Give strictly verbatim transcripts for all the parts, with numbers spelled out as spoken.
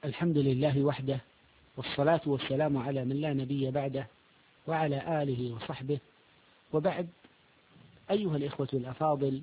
الحمد لله وحده، والصلاة والسلام على من لا نبي بعده، وعلى آله وصحبه، وبعد. أيها الإخوة الأفاضل،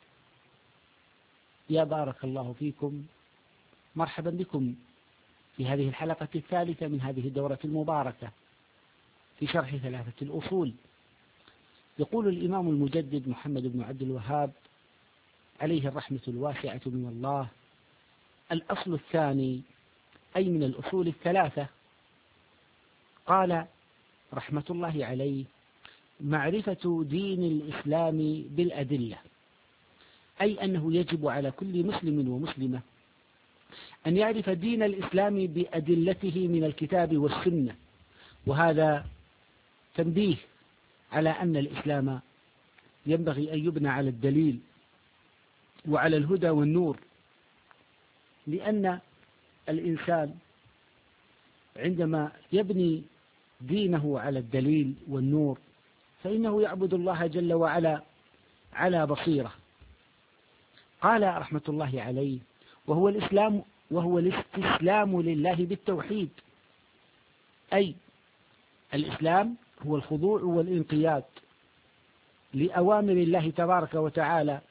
يا بارك الله فيكم، مرحبا بكم في هذه الحلقة الثالثة من هذه الدورة المباركة في شرح ثلاثة الأصول. يقول الإمام المجدد محمد بن عبد الوهاب عليه الرحمة الواسعة من الله: الأصل الثاني، أي من الأصول الثلاثة، قال رحمة الله عليه: معرفة دين الإسلام بالأدلة، أي أنه يجب على كل مسلم ومسلمة أن يعرف دين الإسلام بأدلته من الكتاب والسنة. وهذا تنبيه على أن الإسلام ينبغي أن يبنى على الدليل وعلى الهدى والنور، لأن الإنسان عندما يبني دينه على الدليل والنور فإنه يعبد الله جل وعلا على بصيرة. قال رحمة الله عليه: وهو الإسلام وهو الاستسلام لله بالتوحيد، أي الإسلام هو الخضوع والانقياد لأوامر الله تبارك وتعالى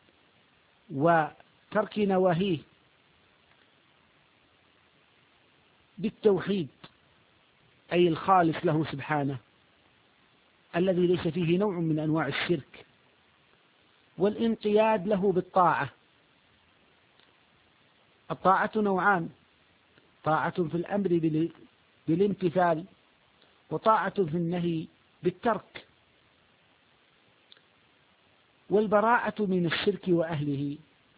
وترك نواهيه بالتوحيد، أي الخالص له سبحانه الذي ليس فيه نوع من أنواع الشرك، والانقياد له بالطاعة. الطاعة نوعان: طاعة في الأمر بالامتثال، وطاعة في النهي بالترك. والبراءة من الشرك وأهله،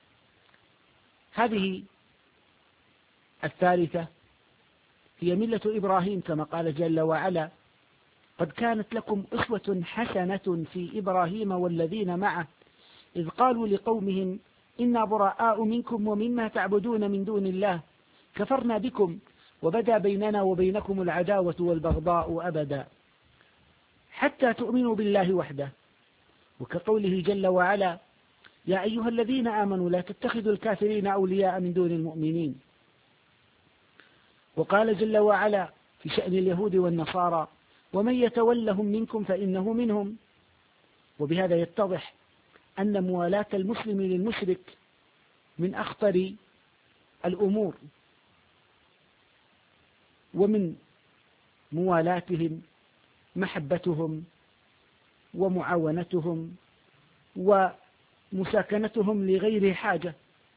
هذه الثالثة هي ملة إبراهيم، كما قال جل وعلا: قد كانت لكم أسوة حسنة في إبراهيم والذين معه إذ قالوا لقومهم إنا براء منكم ومما تعبدون من دون الله كفرنا بكم وبدا بيننا وبينكم العداوة والبغضاء أبدا حتى تؤمنوا بالله وحده. وكقوله جل وعلا: يا أيها الذين آمنوا لا تتخذوا الكافرين أولياء من دون المؤمنين. وقال جل وعلا في شأن اليهود والنصارى: ومن يتولهم منكم فإنه منهم. وبهذا يتضح أن موالاة المسلم للمشرك من أخطر الأمور، ومن موالاتهم محبتهم ومعاونتهم ومساكنتهم لغير حاجة،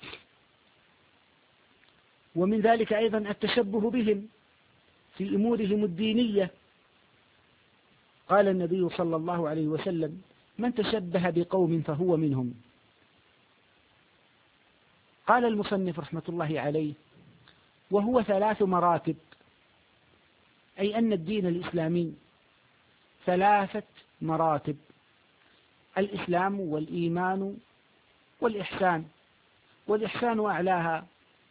ومن ذلك أيضا التشبه بهم في أمورهم الدينية. قال النبي صلى الله عليه وسلم: من تشبه بقوم فهو منهم. قال المصنف رحمة الله عليه: وهو ثلاث مراتب، أي أن الدين الإسلامي ثلاثة مراتب: الإسلام والإيمان والإحسان، والإحسان أعلاها.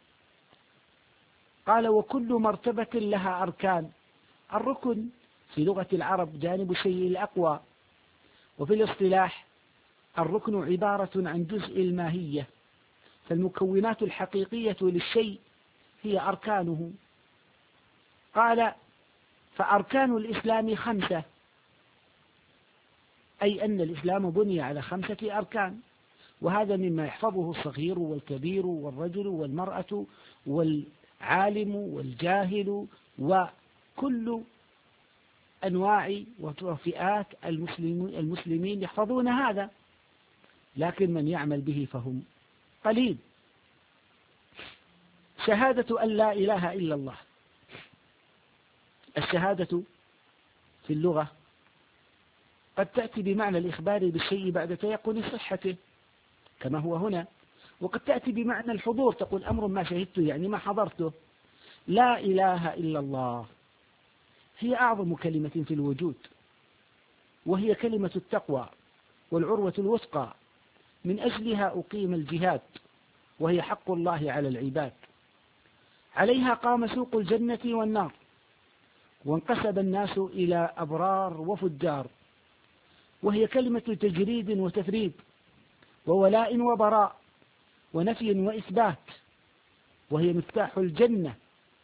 قال: وكل مرتبة لها أركان. الركن في لغة العرب جانب الشيء الأقوى، وفي الاصطلاح الركن عبارة عن جزء الماهية، فالمكونات الحقيقية للشيء هي أركانه. قال: فأركان الإسلام خمسة، أي أن الإسلام بني على خمسة أركان، وهذا مما يحفظه الصغير والكبير والرجل والمرأة والعالم والجاهل وكل أنواع وفئات المسلمين يحفظون هذا، لكن من يعمل به فهم قليل. شهادة أن لا إله إلا الله. الشهادة في اللغة قد تأتي بمعنى الإخبار بالشيء بعد تيقن صحته كما هو هنا، وقد تأتي بمعنى الحضور، تقول أمر ما شهدته يعني ما حضرته. لا إله إلا الله هي أعظم كلمة في الوجود، وهي كلمة التقوى والعروة الوثقى، من أجلها أقيم الجهاد، وهي حق الله على العباد. عليها قام سوق الجنة والنار، وانقسم الناس إلى أبرار وفجار، وهي كلمة تجريد وتفريد وولاء وبراء ونفي وإثبات، وهي مفتاح الجنة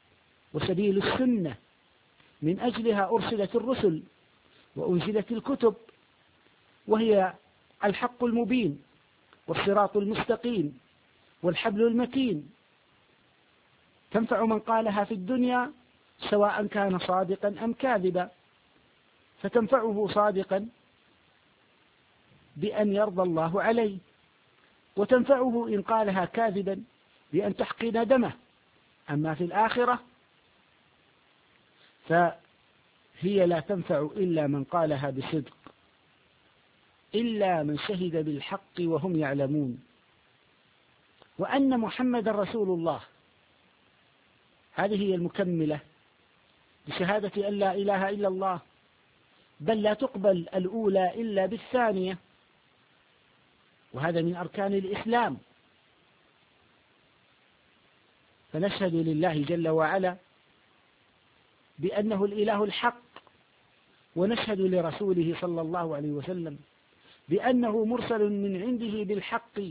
وسبيل السنة، من أجلها أرسلت الرسل وأنزلت الكتب، وهي الحق المبين والصراط المستقيم والحبل المتين، تنفع من قالها في الدنيا سواء كان صادقا أم كاذبا، فتنفعه صادقا بأن يرضى الله عليه، وتنفعه إن قالها كاذبا بأن تحقن دمه. أما في الآخرة فهي لا تنفع إلا من قالها بصدق، إلا من شهد بالحق وهم يعلمون وأن محمد رسول الله. هذه هي المكملة بشهادة أن لا إله إلا الله، بل لا تقبل الأولى إلا بالثانية، وهذا من أركان الإسلام. فنشهد لله جل وعلا بأنه الإله الحق، ونشهد لرسوله صلى الله عليه وسلم بأنه مرسل من عنده بالحق.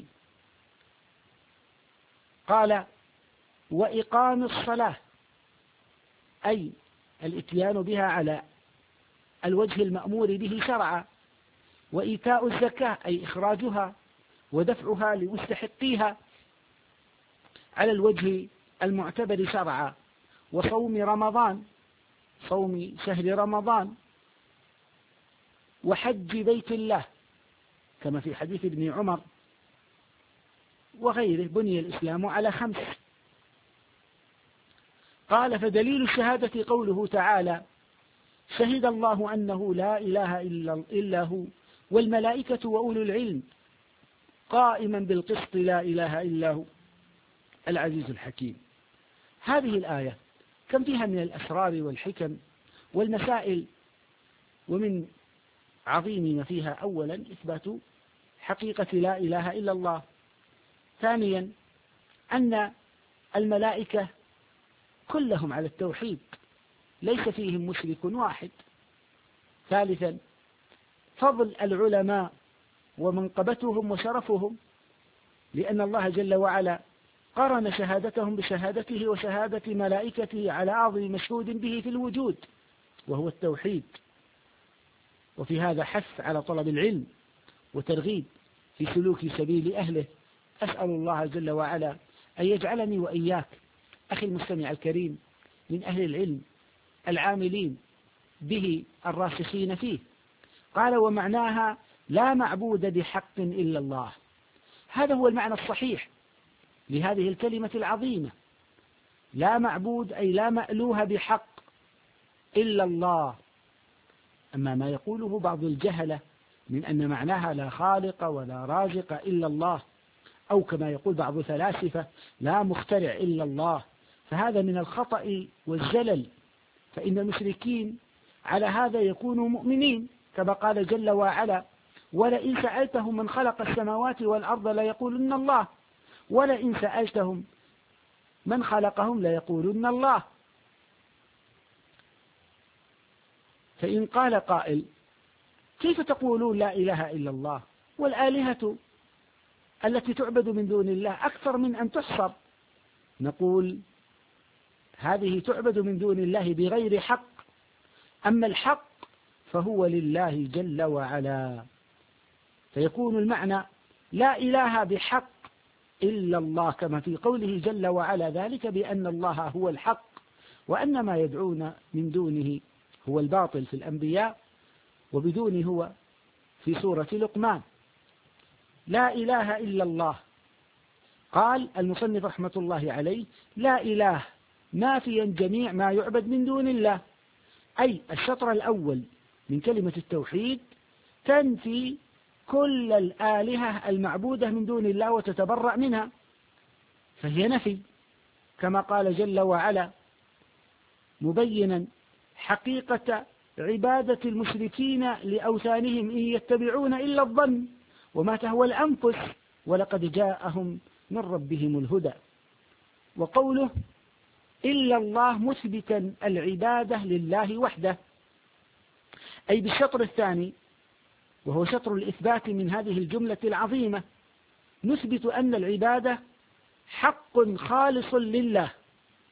قال: وإقام الصلاة، أي الإتيان بها على الوجه المأمور به شرعا، وإيتاء الزكاة أي إخراجها ودفعها لمستحقيها على الوجه المعتبر شرعا، وصوم رمضان، صوم شهر رمضان، وحج بيت الله كما في حديث ابن عمر وغيره. بني الإسلام على خمس. قال: فدليل الشهادة قوله تعالى: شهد الله أنه لا إله إلا هو والملائكة وأولو العلم قائما بالقسط لا إله إلا هو العزيز الحكيم. هذه الآية كم فيها من الأسرار والحكم والمسائل، ومن عظيم ما فيها أولا إثبات حقيقة لا إله إلا الله، ثانيا أن الملائكة كلهم على التوحيد ليس فيهم مشرك واحد، ثالثا فضل العلماء ومنقبتهم وشرفهم، لأن الله جل وعلا قرن شهادتهم بشهادته وشهادة ملائكته على أعظم مشهود به في الوجود وهو التوحيد. وفي هذا حث على طلب العلم وترغيب في سلوك سبيل أهله. أسأل الله جل وعلا أن يجعلني وإياك أخي المستمع الكريم من أهل العلم العاملين به الراسخين فيه. قال: ومعناها لا معبود بحق إلا الله. هذا هو المعنى الصحيح لهذه الكلمة العظيمة، لا معبود أي لا مألوه بحق إلا الله. أما ما يقوله بعض الجهلة من أن معناها لا خالق ولا رازق إلا الله، أو كما يقول بعض الفلاسفة لا مخترع إلا الله، فهذا من الخطأ والزلل، فإن المشركين على هذا يكونوا مؤمنين، كما قال جل وعلا: ولئن سألتهم من خلق السماوات والأرض ليقولن الله، ولئن سألتهم من خلقهم ليقولن الله. فإن قال قائل: كيف تقولون لا إله إلا الله والآلهة التي تعبد من دون الله أكثر من أن تحصر؟ نقول: هذه تعبد من دون الله بغير حق، أما الحق فهو لله جل وعلا. فيكون المعنى لا إله بحق إلا الله، كما في قوله جل وعلا: ذلك بأن الله هو الحق وأن ما يدعون من دونه هو الباطل في الأنبياء، وبدون هو في سورة لقمان. لا إله إلا الله. قال المصنف رحمة الله عليه: لا إله نافيا جميع ما يعبد من دون الله، أي الشطر الأول من كلمة التوحيد تنفي كل الآلهة المعبودة من دون الله وتتبرأ منها، فهي نفي، كما قال جل وعلا مبينا حقيقة عبادة المشركين لأوثانهم: إن يتبعون إلا الظن وما تهوى الأنفس ولقد جاءهم من ربهم الهدى. وقوله إلا الله مثبتا العبادة لله وحده، أي بالشطر الثاني وهو شطر الإثبات من هذه الجملة العظيمة، نثبت أن العبادة حق خالص لله،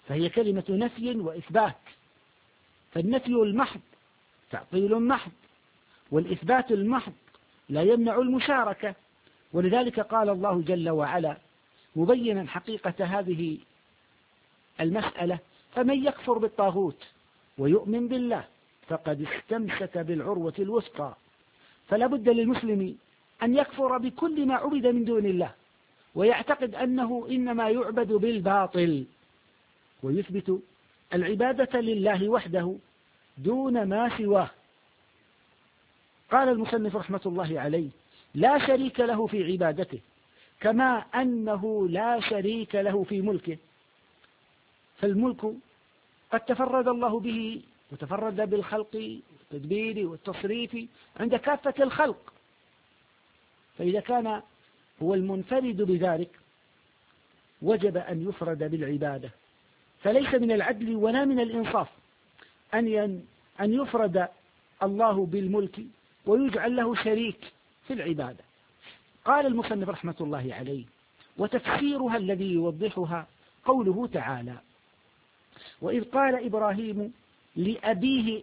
فهي كلمة نفي وإثبات، فالنفي المحض تعطيل محض، والإثبات المحض لا يمنع المشاركة. ولذلك قال الله جل وعلا مبينا حقيقة هذه المسألة: فمن يكفر بالطاغوت ويؤمن بالله فقد استمسك بالعروة الوثقى. فلا بد للمسلم أن يكفر بكل ما عبد من دون الله، ويعتقد أنه إنما يعبد بالباطل، ويثبت العبادة لله وحده دون ما سواه. قال المصنف رحمة الله عليه: لا شريك له في عبادته، كما أنه لا شريك له في ملكه. فالملك قد تفرد الله به وتفرد بالخلق والتدبير والتصريف عند كافة الخلق، فإذا كان هو المنفرد بذلك وجب أن يفرد بالعبادة. فليس من العدل ولا من الإنصاف أن أن يفرد الله بالملك ويجعل له شريك في العبادة. قال المصنف رحمة الله عليه: وتفسيرها الذي يوضحها قوله تعالى: وإذ قال إبراهيم لأبيه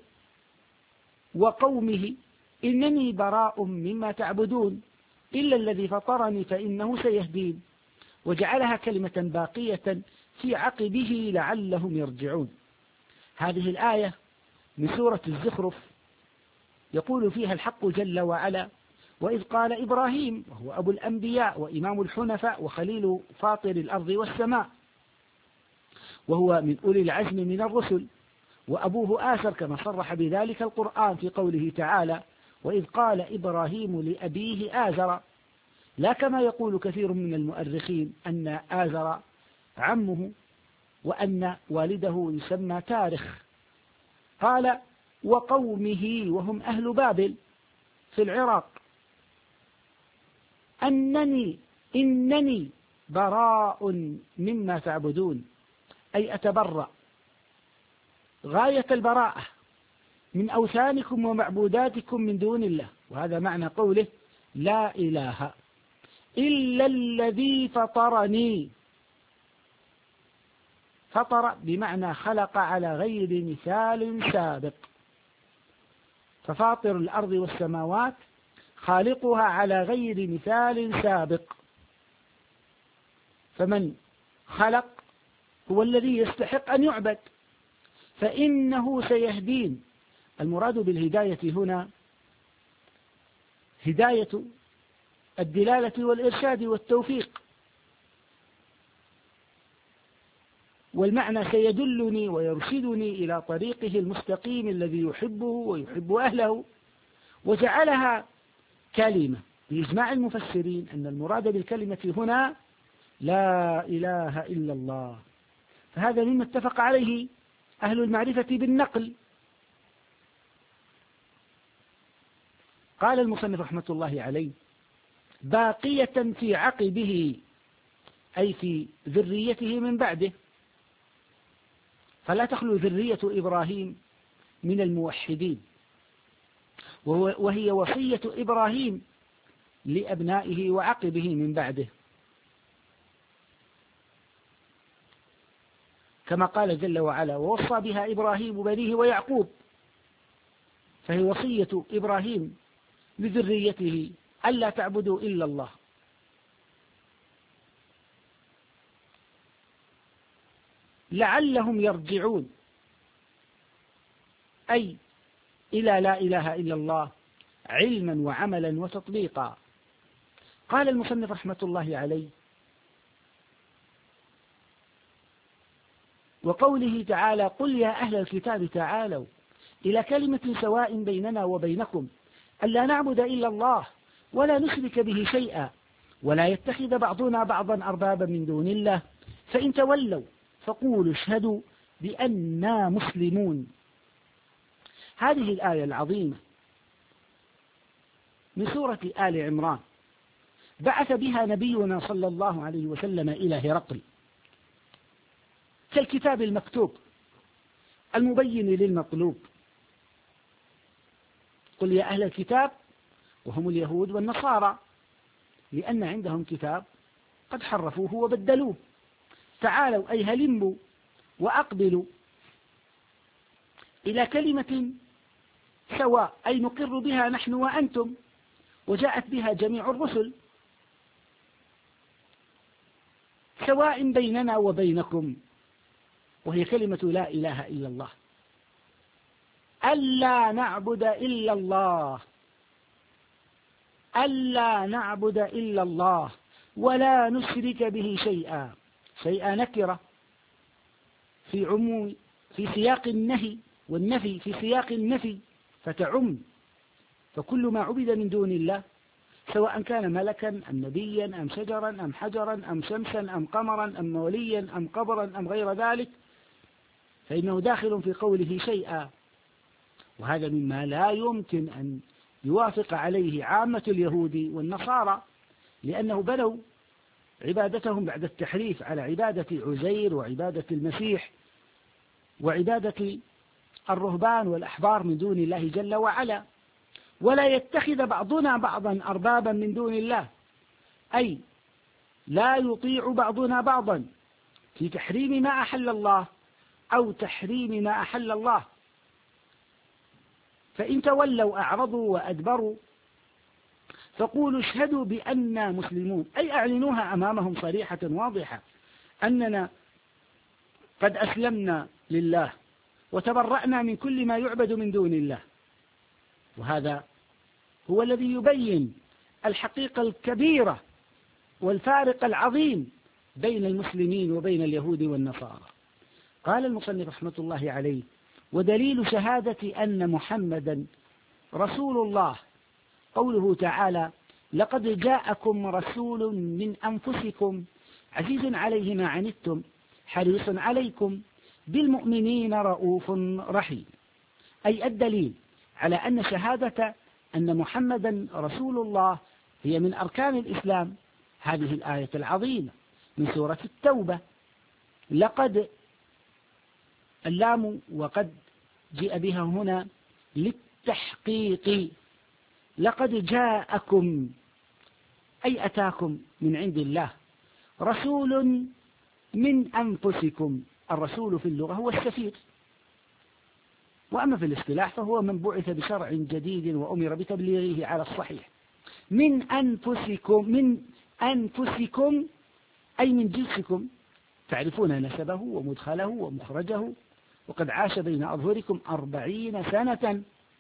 وقومه إنني براء مما تعبدون إلا الذي فطرني فإنه سيهدين، وجعلها كلمة باقية في عقبه لعلهم يرجعون. هذه الآية من سورة الزخرف يقول فيها الحق جل وعلا: وإذ قال إبراهيم، وهو أبو الأنبياء وإمام الحنفاء وخليل فاطر الأرض والسماء، وهو من أولي العزم من الرسل، وأبوه آزر كما صرح بذلك القرآن في قوله تعالى: وإذ قال إبراهيم لأبيه آزر، لا كما يقول كثير من المؤرخين أن آزر عمه وأن والده يسمى تارخ. قال: وقومه، وهم أهل بابل في العراق، أنني إنني براء مما تعبدون، أي أتبرأ غاية البراءة من أوثانكم ومعبوداتكم من دون الله. وهذا معنى قوله: لا إله إلا الذي فطرني. فطر بمعنى خلق على غير مثال سابق، ففاطر الأرض والسماوات خالقها على غير مثال سابق، فمن خلق هو الذي يستحق أن يعبد، فإنه سيهدين. المراد بالهداية هنا هداية الدلالة والإرشاد والتوفيق، والمعنى سيدلني ويرشدني إلى طريقه المستقيم الذي يحبه ويحب أهله. وجعلها كلمة بإجماع المفسرين أن المراد بالكلمة هنا لا إله إلا الله، فهذا مما اتفق عليه أهل المعرفة بالنقل. قال المصنف رحمة الله عليه: باقية في عقبه، أي في ذريته من بعده، فلا تخلو ذرية إبراهيم من الموحدين، وهي وصية إبراهيم لأبنائه وعقبه من بعده، كما قال جل وعلا: ووصى بها إبراهيم بنيه ويعقوب، فهي وصية إبراهيم لذريته ألا تعبدوا إلا الله. لعلهم يرجعون، أي إلى لا إله إلا الله علما وعملا وتطبيقا. قال المصنف رحمة الله عليه: وقوله تعالى: قل يا أهل الكتاب تعالوا إلى كلمة سواء بيننا وبينكم ألا نعبد إلا الله ولا نشرك به شيئا ولا يتخذ بعضنا بعضا أربابا من دون الله فإن تولوا فقولوا اشهدوا بأننا مسلمون. هذه الآية العظيمة من سورة آل عمران بعث بها نبينا صلى الله عليه وسلم إلى هرقل، كالكتاب المكتوب المبين للمطلوب. قل يا أهل الكتاب، وهم اليهود والنصارى، لأن عندهم كتاب قد حرفوه وبدلوه. تعالوا أي هلموا وأقبلوا إلى كلمة سواء، أي نقر بها نحن وأنتم، وجاءت بها جميع الرسل، سواء بيننا وبينكم، وهي كلمة لا إله إلا الله، ألا نعبد إلا الله، ألا نعبد إلا الله ولا نشرك به شيئا. شيئا نكرة في عموم في سياق النهي، والنفي في سياق النفي فتعم، فكل ما عبد من دون الله سواء كان ملكا أم نبيا أم شجرا أم حجرا أم شمسا أم قمرا أم وليا أم قبرا أم غير ذلك فإنه داخل في قوله شيئا، وهذا مما لا يمكن أن يوافق عليه عامة اليهود والنصارى، لأنه بنوا عبادتهم بعد التحريف على عبادة عزير وعبادة المسيح وعبادة الرهبان والأحبار من دون الله جل وعلا، ولا يتخذ بعضنا بعضا أربابا من دون الله، أي لا يطيع بعضنا بعضا في تحريم ما أحل الله أو تحريم ما أحل الله. فإن تولوا أعرضوا وأدبروا فقولوا اشهدوا بأننا مسلمون، أي أعلنوها أمامهم صريحة واضحة أننا قد أسلمنا لله وتبرأنا من كل ما يعبد من دون الله. وهذا هو الذي يبين الحقيقة الكبيرة والفارق العظيم بين المسلمين وبين اليهود والنصارى. قال المصنف رحمة الله عليه: ودليل شهادة أن محمدا رسول الله قوله تعالى: لقد جاءكم رسول من أنفسكم عزيز عليه ما عنتم حريص عليكم بالمؤمنين رؤوف رحيم. أي الدليل على أن شهادة أن محمدا رسول الله هي من أركان الإسلام هذه الآية العظيمة من سورة التوبة: لقد اللام وقد جاء بها هنا للتحقيق، لقد جاءكم أي أتاكم من عند الله رسول من أنفسكم. الرسول في اللغة هو السفير، وأما في الاصطلاح فهو من بعث بشرع جديد وأمر بتبليغه على الصحيح. من أنفسكم، من أنفسكم أي من جنسكم، تعرفون نسبه ومدخله ومخرجه، وقد عاش بين أظهركم أربعين سنة،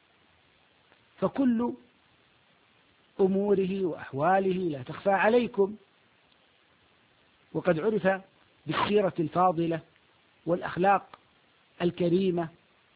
فكل أموره وأحواله لا تخفى عليكم، وقد عرف بالسيرة الفاضلة والأخلاق الكريمة.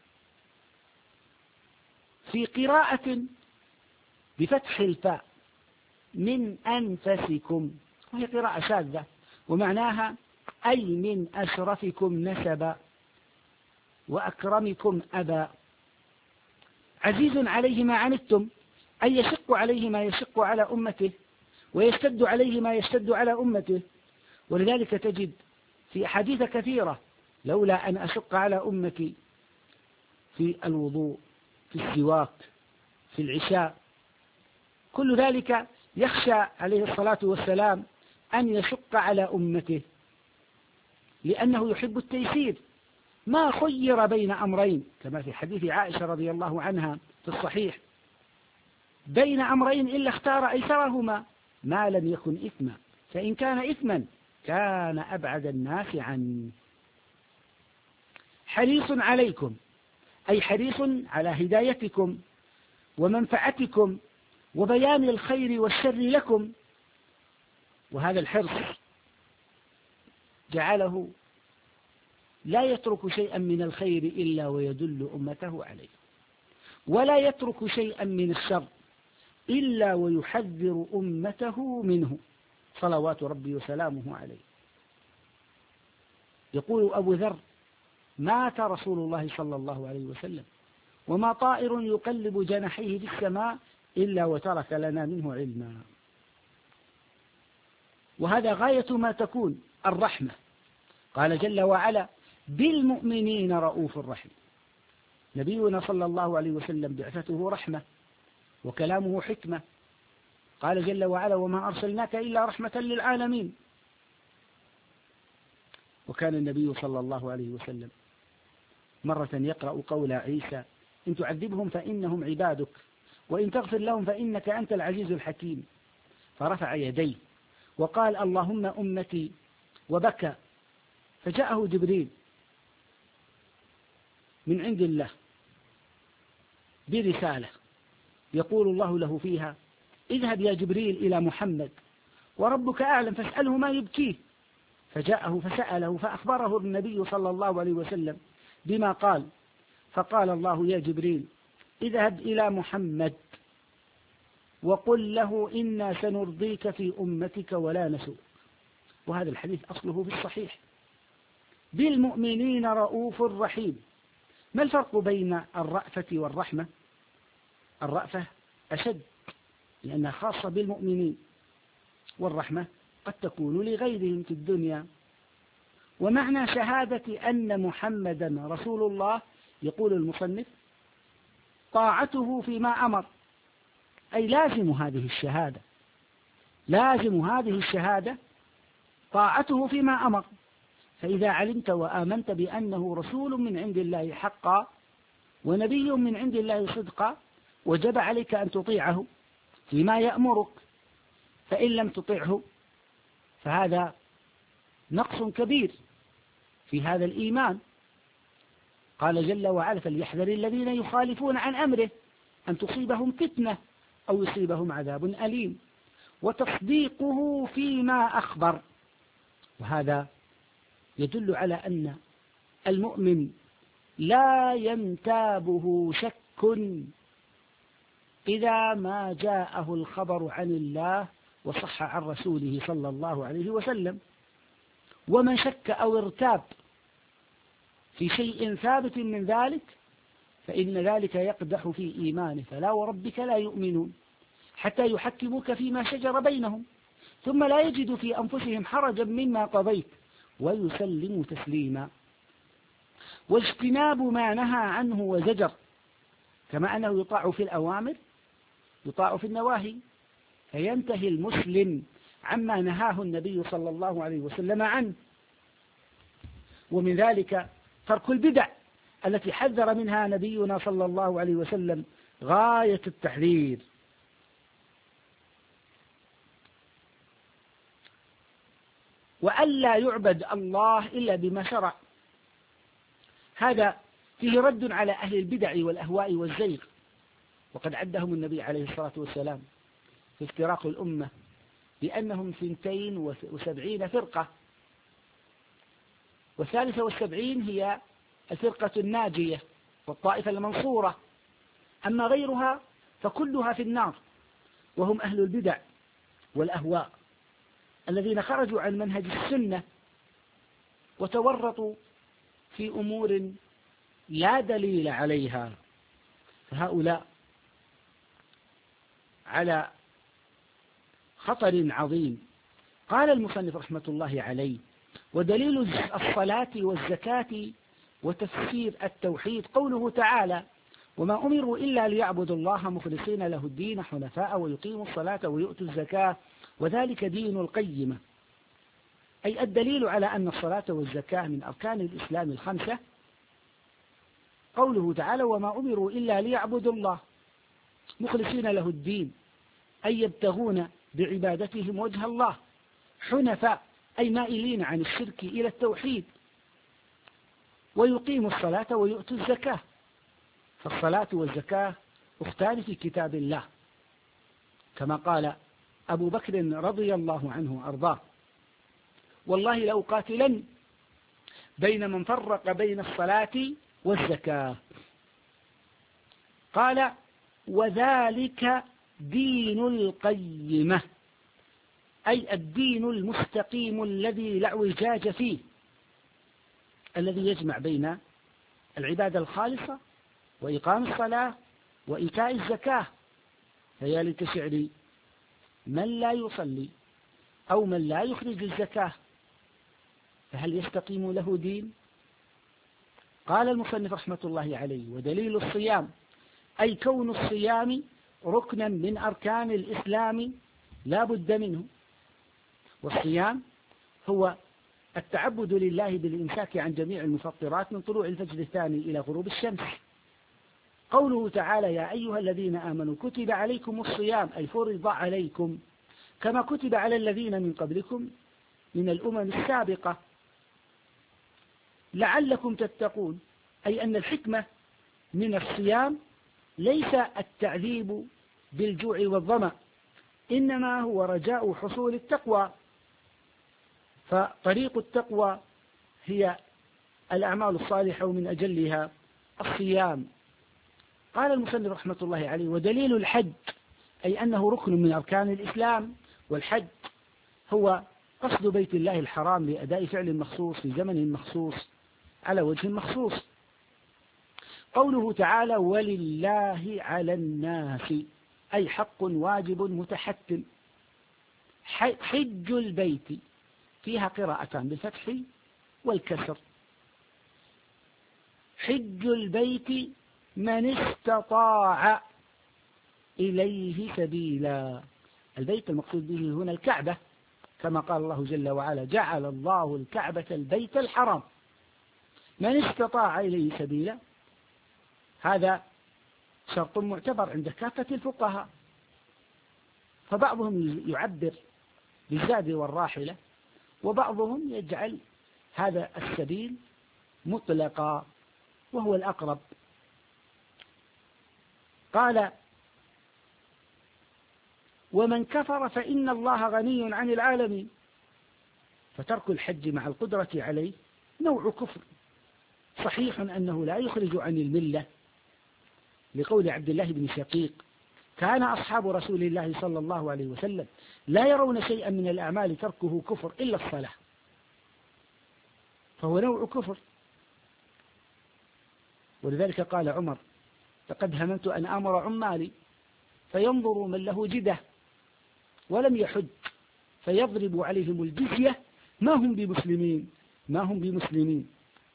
في قراءة بفتح الفاء من أنفسكم، وهي قراءة شاذة، ومعناها أي من أشرفكم نسبا وأكرمكم أبا. عزيز عليه ما عنتم أي يشق عليه ما يشق على أمته، ويشتد عليه ما يشتد على أمته. ولذلك تجد في أحاديث كثيرة: لولا أن أشق على أمتي في الوضوء، في السواك، في العشاء، كل ذلك يخشى عليه الصلاة والسلام أن يشق على أمته، لأنه يحب التيسير، ما خير بين أمرين، كما في حديث عائشة رضي الله عنها في الصحيح: بين أمرين إلا اختار أيسرهما ما لم يكن إثما، فإن كان إثما كان أبعد الناس عنه. حريص عليكم أي حريص على هدايتكم ومنفعتكم وبيان الخير والشر لكم. وهذا الحرص جعله لا يترك شيئا من الخير إلا ويدل أمته عليه، ولا يترك شيئا من الشر إلا ويحذر أمته منه صلوات ربي وسلامه عليه. يقول أبو ذر: مات رسول الله صلى الله عليه وسلم وما طائر يقلب جناحيه في السماء إلا وترك لنا منه علما. وهذا غاية ما تكون الرحمة. قال جل وعلا: بالمؤمنين رؤوف رحيم. نبينا صلى الله عليه وسلم بعثته رحمة وكلامه حكمة. قال جل وعلا: وما أرسلناك إلا رحمة للعالمين. وكان النبي صلى الله عليه وسلم مرة يقرأ قول عيسى: إن تعذبهم فإنهم عبادك وإن تغفر لهم فإنك أنت العزيز الحكيم، فرفع يديه وقال: اللهم أمتي، وبكى. فجاءه جبريل من عند الله برسالة يقول الله له فيها: اذهب يا جبريل إلى محمد وربك أعلم فاسأله ما يبكيه. فجاءه فسأله فأخبره النبي صلى الله عليه وسلم بما قال، فقال الله: يا جبريل اذهب إلى محمد وقل له إنا سنرضيك في أمتك ولا نسوء. وهذا الحديث أصله في الصحيح: بالمؤمنين رؤوف رحيم. ما الفرق بين الرأفة والرحمة؟ الرأفة أشد لأنها خاصة بالمؤمنين، والرحمة قد تكون لغيرهم في الدنيا. ومعنى شهادة أن محمدا رسول الله، يقول المصنف: طاعته فيما أمر، أي لازم هذه الشهادة، لازم هذه الشهادة طاعته فيما أمر. فإذا علمت وآمنت بأنه رسول من عند الله حقا ونبي من عند الله صدقا، وجب عليك أن تطيعه فيما يأمرك، فإن لم تطيعه فهذا نقص كبير في هذا الإيمان. قال جل وعلا: فليحذر الذين يخالفون عن أمره أن تصيبهم فتنة أو يصيبهم عذاب أليم. وتصديقه فيما أخبر، وهذا يدل على أن المؤمن لا ينتابه شك إذا ما جاءه الخبر عن الله وصح عن رسوله صلى الله عليه وسلم. ومن شك أو ارتاب في شيء ثابت من ذلك فإن ذلك يقدح في إيمانه، فلا وربك لا يؤمنون حتى يحكموك فيما شجر بينهم ثم لا يجدوا في أنفسهم حرجا مما قضيت ويسلموا تسليما. واجتناب ما نهى عنه وزجر، كما أنه يطاع في الأوامر يطاع في النواهي، فينتهي المسلم عما نهاه النبي صلى الله عليه وسلم عنه. ومن ذلك ترك البدع التي حذر منها نبينا صلى الله عليه وسلم غاية التحذير. وألا يعبد الله إلا بما شرع، هذا فيه رد على أهل البدع والأهواء والزيغ، وقد عدهم النبي عليه الصلاة والسلام في افتراق الأمة بأنهم ثنتين وسبعين فرقة، والثالثة والسبعين هي الفرقة الناجية والطائفة المنصورة، أما غيرها فكلها في النار، وهم أهل البدع والأهواء الذين خرجوا عن منهج السنة وتورطوا في أمور لا دليل عليها، فهؤلاء على خطر عظيم. قال المصنف رحمة الله عليه: ودليل الصلاة والزكاة وتفسير التوحيد قوله تعالى: وما أمروا إلا ليعبدوا الله مخلصين له الدين حنفاء ويقيموا الصلاة ويؤتوا الزكاة وذلك دين القيمة. أي الدليل على أن الصلاة والزكاة من أركان الإسلام الخمسة قوله تعالى: وما أمروا إلا ليعبدوا الله مخلصين له الدين، أي يبتغون بعبادتهم وجه الله، حنفاء أي مائلين عن الشرك إلى التوحيد، ويقيموا الصلاة ويؤتوا الزكاة. فالصلاة والزكاة أختان في كتاب الله، كما قال أبو بكر رضي الله عنه أرضاه: والله لأقاتلن بين من فرق بين الصلاة والزكاة. قال: وذلك دين القيمة، أي الدين المستقيم الذي لا اعوجاج فيه، الذي يجمع بين العبادة الخالصة وإقام الصلاة وإيتاء الزكاة. فيا ليت شعري من لا يصلي أو من لا يخرج الزكاة، فهل يستقيم له دين؟ قال المصنف رحمة الله عليه: ودليل الصيام، أي كون الصيام ركنا من أركان الإسلام لا بد منه. والصيام هو التعبد لله بالإمساك عن جميع المفطرات من طلوع الفجر الثاني إلى غروب الشمس. قوله تعالى يا أيها الذين آمنوا كتب عليكم الصيام أي فرض عليكم كما كتب على الذين من قبلكم من الأمم السابقة لعلكم تتقون، أي أن الحكمة من الصيام ليس التعذيب بالجوع والظمأ، إنما هو رجاء حصول التقوى، فطريق التقوى هي الأعمال الصالحة ومن أجلها الصيام. قال المصنف رحمة الله عليه ودليل الحج أي أنه ركن من أركان الإسلام، والحج هو قصد بيت الله الحرام لأداء فعل مخصوص في زمن مخصوص على وجه مخصوص. قوله تعالى ولله على الناس أي حق واجب متحتم. حج البيت فيها قراءتان بالفتح والكسر. حج البيت من استطاع إليه سبيلا. البيت المقصود به هنا الكعبة، كما قال الله جل وعلا جعل الله الكعبة البيت الحرام. من استطاع إليه سبيلا هذا شرط معتبر عند كافة الفقهاء، فبعضهم يعبر بالزاد والراحلة، وبعضهم يجعل هذا السبيل مطلقا وهو الأقرب. قال ومن كفر فإن الله غني عن العالمين، فترك الحج مع القدرة عليه نوع كفر صحيح أنه لا يخرج عن الملة، لقول عبد الله بن شقيق كان أصحاب رسول الله صلى الله عليه وسلم لا يرون شيئا من الأعمال تركه كفر إلا الصلاة، فهو نوع كفر. ولذلك قال عمر لقد هممت أن آمر عمالي فينظروا من له جدة ولم يحج فيضرب عليهم الجزية ما هم بمسلمين ما هم بمسلمين.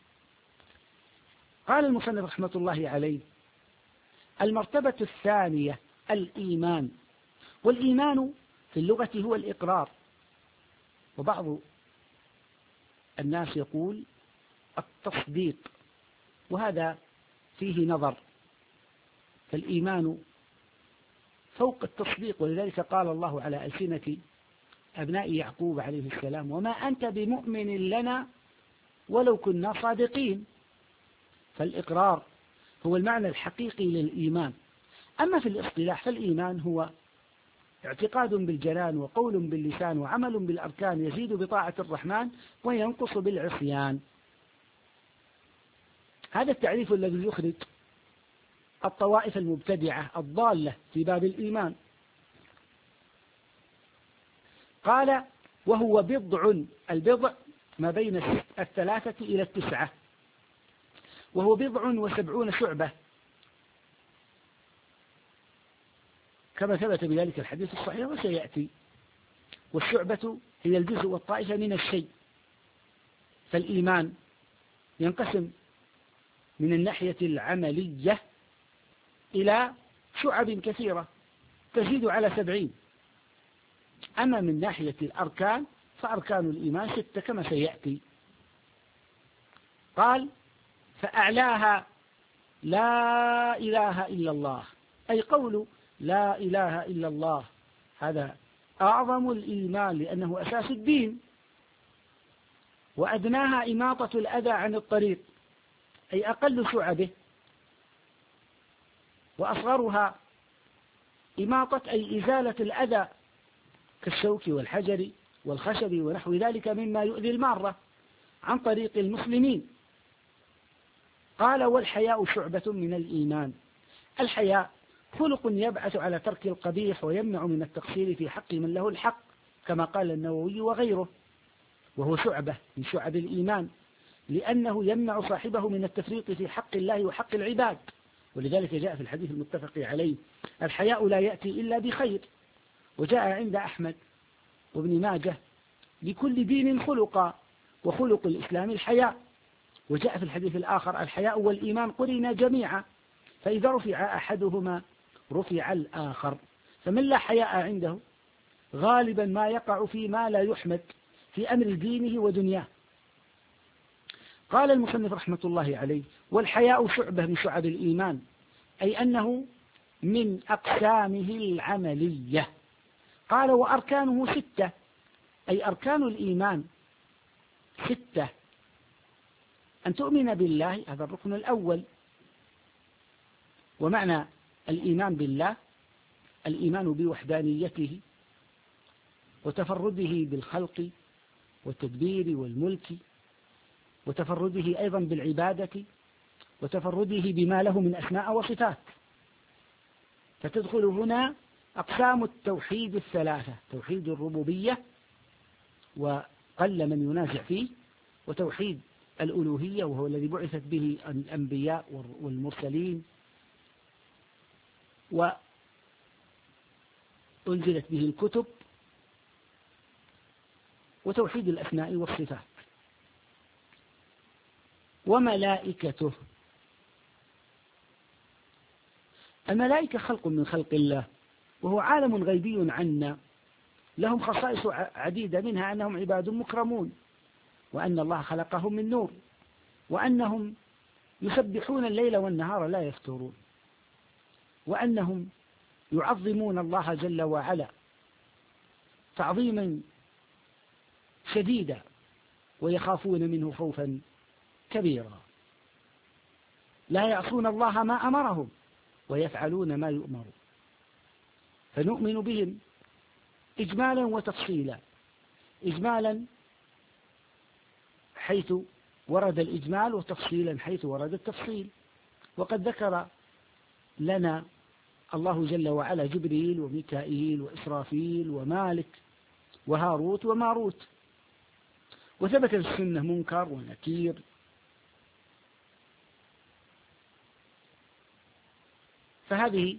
قال المصنف رحمة الله عليه المرتبة الثانية الإيمان، والإيمان في اللغة هو الإقرار، وبعض الناس يقول التصديق، وهذا فيه نظر، فالإيمان فوق التصديق، ولذلك قال الله على ألسنة أبناء يعقوب عليه السلام وما أنت بمؤمن لنا ولو كنا صادقين. فالإقرار هو المعنى الحقيقي للإيمان. أما في الاصطلاح فالإيمان هو اعتقاد بالجنان وقول باللسان وعمل بالأركان يزيد بطاعة الرحمن وينقص بالعصيان. هذا التعريف الذي يخرج الطوائف المبتدعة الضالة في باب الإيمان. قال وهو بضع، البضع ما بين الثلاثة إلى التسعة، وهو بضع وسبعون شعبة كما ثبت بذلك الحديث الصحيح وسيأتي. والشعبة هي الجزء والطائفة من الشيء. فالإيمان ينقسم من الناحية العملية إلى شعب كثيرة تزيد على سبعين. أما من ناحية الأركان فأركان الإيمان ستة كما سيأتي. قال فأعلاها لا إله إلا الله، أي قول لا إله إلا الله هذا أعظم الإيمان لأنه أساس الدين. وأدناها إماطة الأذى عن الطريق، أي أقل شعبه. وأصغرها إماطة أي إزالة الأذى كالشوك والحجر والخشب ونحو ذلك مما يؤذي المارة عن طريق المسلمين. قال والحياء شعبة من الإيمان. الحياء خلق يبعث على ترك القبيح ويمنع من التقصير في حق من له الحق كما قال النووي وغيره، وهو شعبة من شعب الإيمان لأنه يمنع صاحبه من التفريط في حق الله وحق العباد. ولذلك جاء في الحديث المتفق عليه الحياء لا يأتي إلا بخير. وجاء عند أحمد وابن ماجه لكل دين خلقا وخلق الإسلام الحياء. وجاء في الحديث الآخر الحياء والإيمان قرنا جميعا، فإذا رفع أحدهما رفع الآخر. فمن لا حياء عنده غالبا ما يقع فيما لا يحمد في أمر دينه ودنياه، قال المصنف رحمة الله عليه: والحياء شعبة من شعب الإيمان، أي أنه من أقسامه العملية. قال: وأركانه ستة، أي أركان الإيمان ستة. أن تؤمن بالله، هذا الركن الأول. ومعنى الإيمان بالله الإيمان بوحدانيته وتفرده بالخلق والتدبير والملك، وتفرده أيضا بالعبادة، وتفرده بما له من أسماء وصفات. فتدخل هنا أقسام التوحيد الثلاثة: توحيد الربوبية وقل من ينازع فيه، وتوحيد الألوهية وهو الذي بعثت به الأنبياء والمرسلين وأنزلت به الكتب، وتوحيد الأسماء والصفات. وملائكته، الملائكة خلق من خلق الله، وهو عالم غيبي عنا، لهم خصائص عديدة، منها أنهم عباد مكرمون، وأن الله خلقهم من نور، وأنهم يسبحون الليل والنهار لا يفترون، وأنهم يعظمون الله جل وعلا تعظيما شديدا، ويخافون منه خوفا كبيرا، لا يعصون الله ما أمرهم ويفعلون ما يؤمرون. فنؤمن بهم إجمالا وتفصيلا. إجمالا حيث ورد الإجمال، وتفصيلا حيث ورد التفصيل. وقد ذكر لنا الله جل وعلا جبريل وميكائيل وإسرافيل ومالك وهاروت وماروت، وثبت في السنة منكر ونكير. فهذه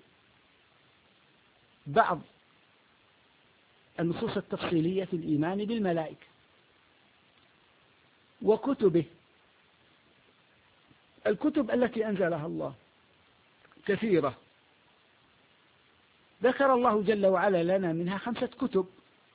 بعض النصوص التفصيلية في الإيمان بالملائكة. وكتبه، الكتب التي أنزلها الله كثيرة، ذكر الله جل وعلا لنا منها خمسة كتب: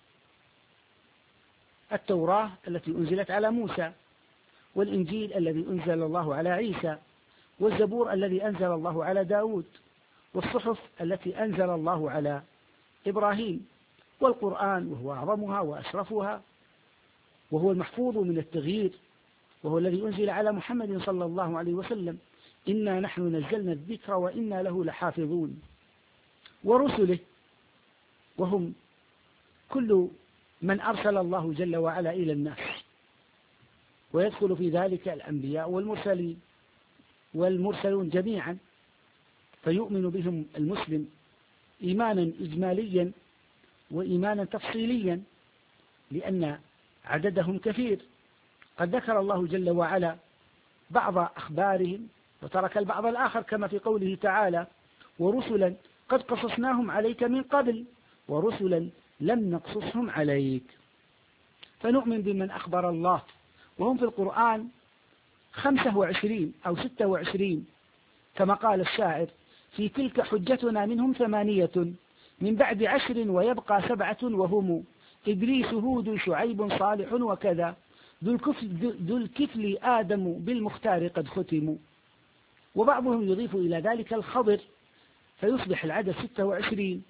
التوراة التي أنزلت على موسى، والإنجيل الذي أنزل الله على عيسى، والزبور الذي أنزل الله على داود، والصحف التي أنزل الله على إبراهيم، والقرآن وهو أعظمها وأشرفها، وهو المحفوظ من التغيير، وهو الذي أنزل على محمد صلى الله عليه وسلم: إنا نحن نزلنا الذكر وإنا له لحافظون. ورسله، وهم كل من أرسل الله جل وعلا إلى الناس، ويدخل في ذلك الأنبياء والمرسلين والمرسلون جميعا. فيؤمن بهم المسلم إيمانا إجماليا وإيمانا تفصيليا، لأن عددهم كثير. قد ذكر الله جل وعلا بعض أخبارهم وترك البعض الآخر، كما في قوله تعالى: ورسلا قد قصصناهم عليك من قبل ورسلا لم نقصصهم عليك. فنؤمن بمن أخبر الله، وهم في القرآن خمسة وعشرين أو ستة وعشرين، كما قال الشاعر: في تلك حجتنا منهم ثمانية من بعد عشر ويبقى سبعة وهم إدريس هود شعيب صالح وكذا ذو الكفل, ذو الكفل آدم بالمختار قد ختموا. وبعضهم يضيف إلى ذلك الخضر فيصبح العدد ستة وعشرين.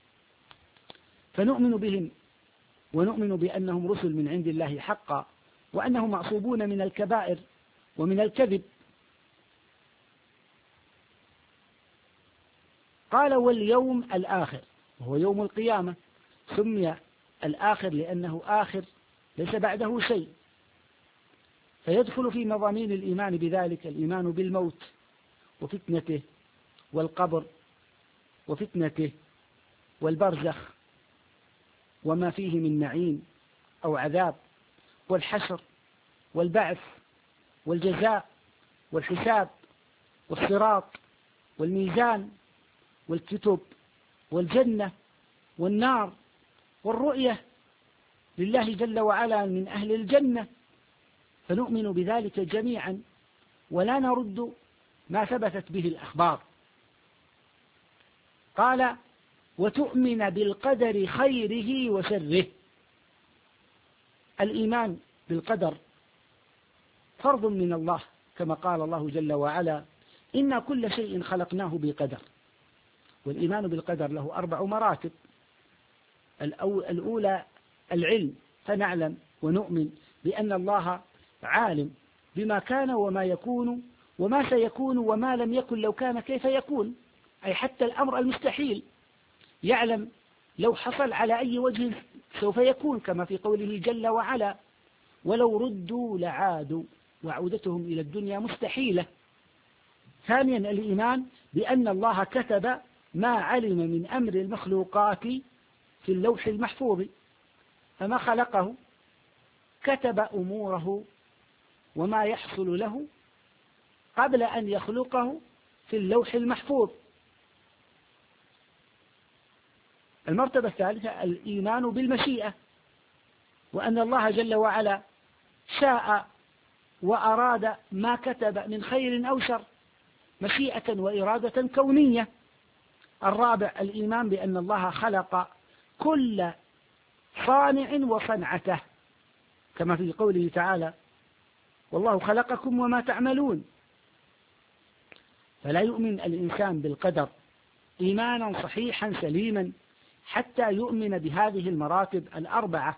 فنؤمن بهم ونؤمن بأنهم رسل من عند الله حقا، وأنهم معصوبون من الكبائر ومن الكذب. قال: واليوم الآخر، وهو يوم القيامة، سمي الآخر لأنه آخر ليس بعده شيء، فيدخل في مضامين الإيمان بذلك الإيمان بالموت وفتنته، والقبر وفتنته، والبرزخ وما فيه من نعيم أو عذاب، والحشر والبعث والجزاء والحساب والصراط والميزان والكتب والجنة والنار، والرؤية لله جل وعلا من أهل الجنة. فنؤمن بذلك جميعا، ولا نرد ما ثبتت به الأخبار. قال: وتؤمن بالقدر خيره وشره. الإيمان بالقدر فرض من الله، كما قال الله جل وعلا: إنا كل شيء خلقناه بقدر. والإيمان بالقدر له أربع مراتب. الأولى العلم، فنعلم ونؤمن بأن الله عالم بما كان وما يكون وما سيكون وما لم يكن لو كان كيف يكون، أي حتى الأمر المستحيل يعلم لو حصل على أي وجه سوف يكون، كما في قوله جل وعلا: ولو ردوا لعادوا، وعودتهم إلى الدنيا مستحيلة. ثانيا الإيمان بأن الله كتب ما علم من أمر المخلوقات في اللوح المحفوظ، فما خلقه كتب أموره وما يحصل له قبل أن يخلقه في اللوح المحفوظ. المرتبة الثالثة الإيمان بالمشيئة، وأن الله جل وعلا شاء وأراد ما كتب من خير أو شر، مشيئة وإرادة كونية. الرابع الإيمان بأن الله خلق كل صانع وصنعته، كما في قوله تعالى: والله خلقكم وما تعملون. فلا يؤمن الإنسان بالقدر إيمانا صحيحا سليما حتى يؤمن بهذه المراتب الأربعة.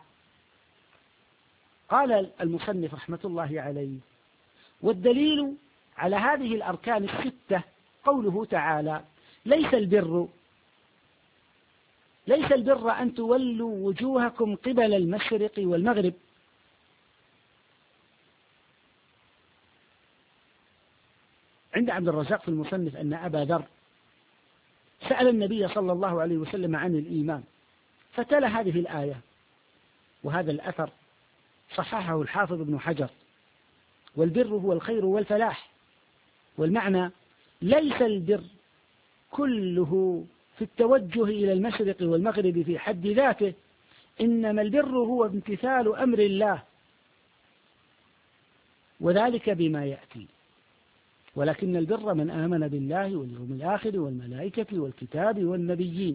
قال المصنف رحمة الله عليه: والدليل على هذه الأركان الستة قوله تعالى: ليس البر ليس البر أن تولوا وجوهكم قبل المشرق والمغرب. عند عبد الرزاق في المصنف أن أبا ذر سأل النبي صلى الله عليه وسلم عن الإيمان، فتلا هذه الآية، وهذا الأثر صححه الحافظ ابن حجر: والبر هو الخير والفلاح. والمعنى: ليس البر كله في التوجه إلى المشرق والمغرب في حد ذاته، إنما البر هو امتثال أمر الله، وذلك بما يأتي. ولكن البر من آمن بالله واليوم الآخر والملائكة والكتاب والنبيين.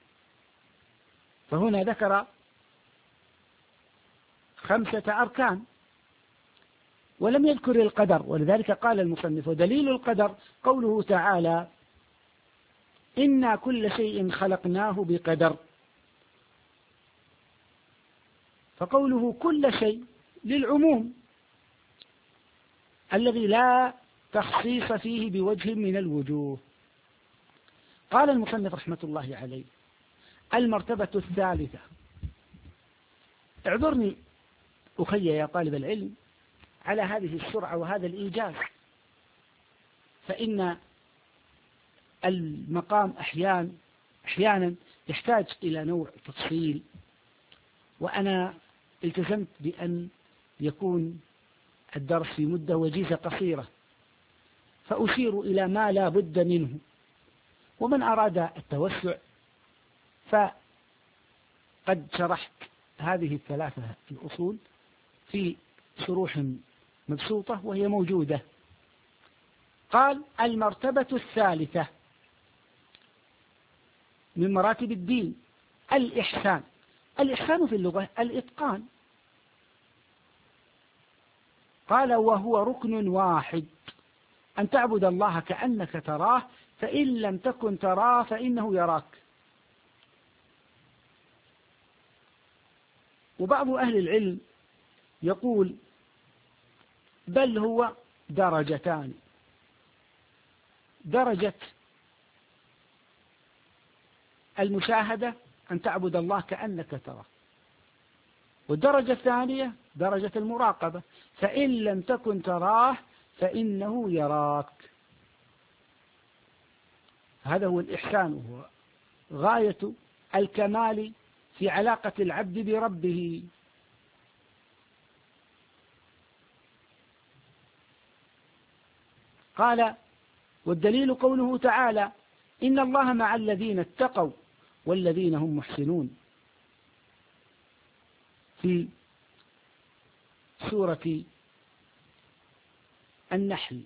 فهنا ذكر خمسة أركان ولم يذكر القدر، ولذلك قال المصنف: ودليل القدر قوله تعالى: إنا كل شيء خلقناه بقدر. فقوله كل شيء للعموم الذي لا تخصيص فيه بوجه من الوجوه. قال المصنف رحمة الله عليه: المرتبة الثالثة. اعذرني أخي يا طالب العلم على هذه السرعة وهذا الإيجاز، فإن المقام أحيانا أحيانا يحتاج إلى نوع تفصيل، وأنا التزمت بأن يكون الدرس في مدة وجيزة قصيرة، فأشير إلى ما لا بد منه. ومن أراد التوسع فقد شرحت هذه الثلاثة الأصول في شروح مبسوطة وهي موجودة. قال: المرتبة الثالثة من مراتب الدين الإحسان. الإحسان في اللغة الإتقان. قال: وهو ركن واحد، أن تعبد الله كأنك تراه، فإن لم تكن تراه فإنه يراك. وبعض أهل العلم يقول: بل هو درجتان، درجة المشاهدة أن تعبد الله كأنك تراه، والدرجة الثانية درجة المراقبة، فإن لم تكن تراه فإنه يراك. هذا هو الإحسان، وهو غاية الكمال في علاقة العبد بربه. قال: والدليل قوله تعالى: إن الله مع الذين اتقوا والذين هم محسنون، في سورة النحل.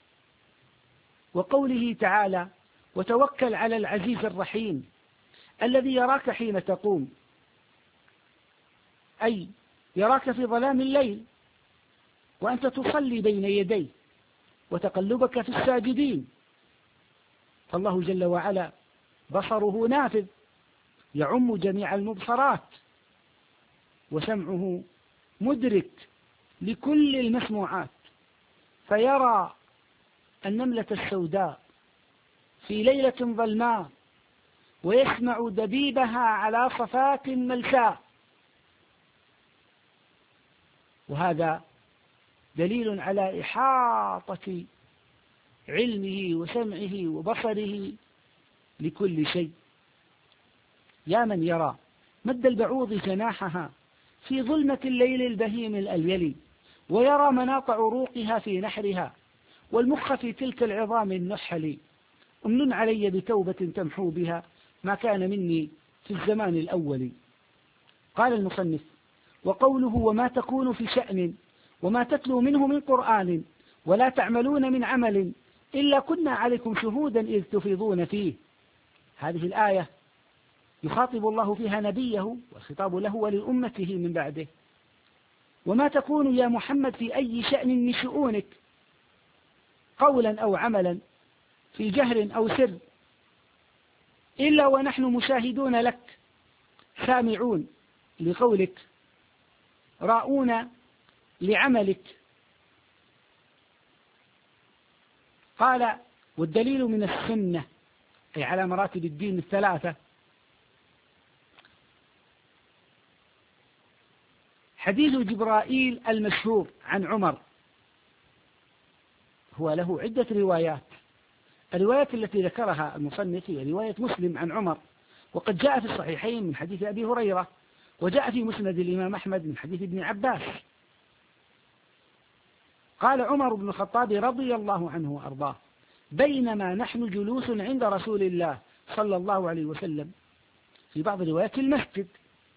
وقوله تعالى: وتوكل على العزيز الرحيم الذي يراك حين تقوم، أي يراك في ظلام الليل وأنت تصلي بين يديه وتقلبك في الساجدين، فالله جل وعلا بصره نافذ يعم جميع المبصرات، وسمعه مدرك لكل المسموعات، فيرى النملة السوداء في ليلة ظلماء ويسمع دبيبها على صفات ملساء. وهذا دليل على إحاطة علمه وسمعه وبصره لكل شيء. يا من يرى مد البعوض جناحها في ظلمة الليل البهيم الأليل، ويرى مناط عروقها في نحرها والمخ في تلك العظام النحل، امنن علي بتوبة تمحو بها ما كان مني في الزمان الأول. قال المصنف: وقوله وما تكون في شأن وما تتلو منه من قرآن ولا تعملون من عمل إلا كنا عليكم شهودا إذ تفيضون فيه. هذه الآية يخاطب الله فيها نبيه والخطاب له ولأمته من بعده. وما تكون يا محمد في أي شأن من شؤونك قولا أو عملا في جهر أو سر إلا ونحن مشاهدون لك سامعون لقولك راؤون لعملك. قال: والدليل من السنة، أي على مراتب الدين الثلاثة، حديث جبرائيل المشهور عن عمر، هو له عدة روايات. الروايات التي ذكرها المصنف هي رواية مسلم عن عمر، وقد جاء في الصحيحين من حديث أبي هريرة، وجاء في مسند الإمام أحمد من حديث ابن عباس. قال عمر بن الخطاب رضي الله عنه وأرضاه: بينما نحن جلوس عند رسول الله صلى الله عليه وسلم، في بعض روايات المسجد،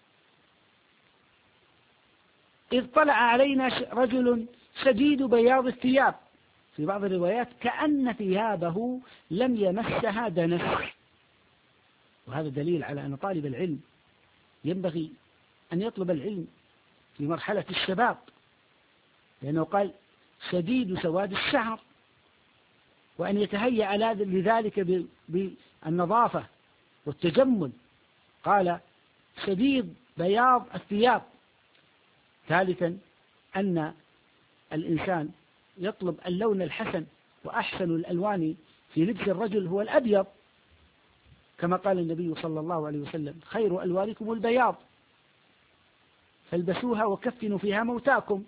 إذ طلع علينا رجل شديد بياض الثياب، في بعض الروايات كأن ثيابه لم يمسها دنس. وهذا دليل على أن طالب العلم ينبغي أن يطلب العلم في مرحلة الشباب، لأنه قال شديد سواد الشعر، وأن يتهيأ لذلك بالنظافة والتجمل. قال شديد بياض الثياب. ثالثا أن الإنسان يطلب اللون الحسن، وأحسن الألوان في لبس الرجل هو الأبيض، كما قال النبي صلى الله عليه وسلم: خير ألوانكم البياض فالبسوها وكفنوا فيها موتاكم.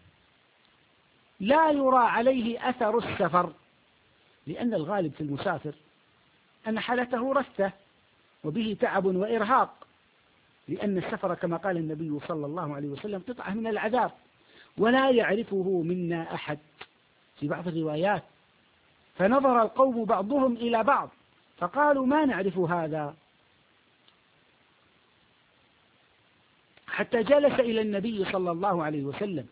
لا يرى عليه أثر السفر، لأن الغالب في المسافر أن حالته رثة وبه تعب وإرهاق، لأن السفر كما قال النبي صلى الله عليه وسلم قطعة من العذاب ولا يعرفه منا أحد. في بعض الروايات: فنظر القوم بعضهم إلى بعض فقالوا ما نعرف هذا، حتى جلس إلى النبي صلى الله عليه وسلم،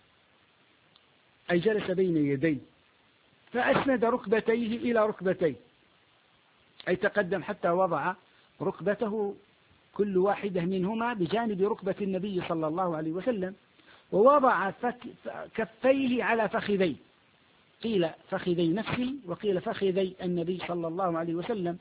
أي جلس بين يديه، فأسند ركبتيه إلى ركبتيه، أي تقدم حتى وضع ركبته كل واحدة منهما بجانب ركبة النبي صلى الله عليه وسلم، ووضع كفيه على فخذيه، قيل فخذي نفسي وقيل فخذي النبي صلى الله عليه وسلم.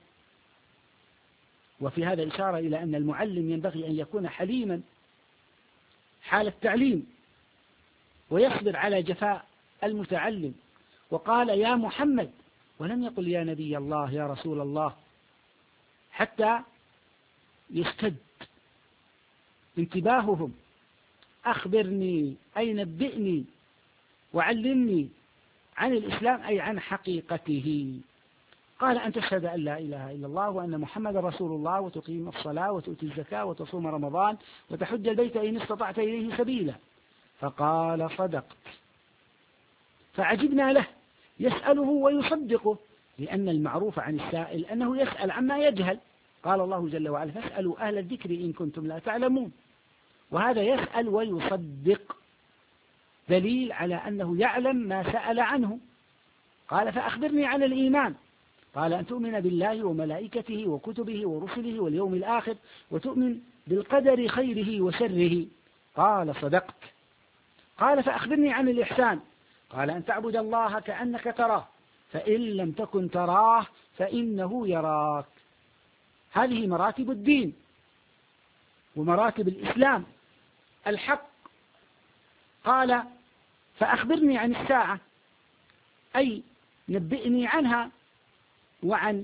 وفي هذا إشارة إلى أن المعلم ينبغي أن يكون حليما حال التعليم ويصبر على جفاء المتعلم. وقال يا محمد، ولم يقل يا نبي الله يا رسول الله، حتى يشتد انتباههم: أخبرني أي نبئني وعلمني عن الإسلام، أي عن حقيقته. قال أن تشهد أن لا إله إلا الله وأن محمد رسول الله، وتقيم الصلاة وتؤتي الزكاة وتصوم رمضان وتحج البيت إن استطعت إليه سبيلا. فقال صدقت. فعجبنا له يسأله ويصدقه، لأن المعروف عن السائل أنه يسأل عما يجهل. قال الله جل وعلا: فاسألوا أهل الذكر إن كنتم لا تعلمون. وهذا يسأل ويصدق دليل على أنه يعلم ما سأل عنه. قال فأخبرني عن الإيمان. قال أن تؤمن بالله وملائكته وكتبه ورسله واليوم الآخر وتؤمن بالقدر خيره وشره. قال صدقت. قال فأخبرني عن الإحسان. قال أن تعبد الله كأنك تراه فإن لم تكن تراه فإنه يراك. هذه مراتب الدين ومراتب الإسلام الحق. قال فأخبرني عن الساعة، أي نبئني عنها وعن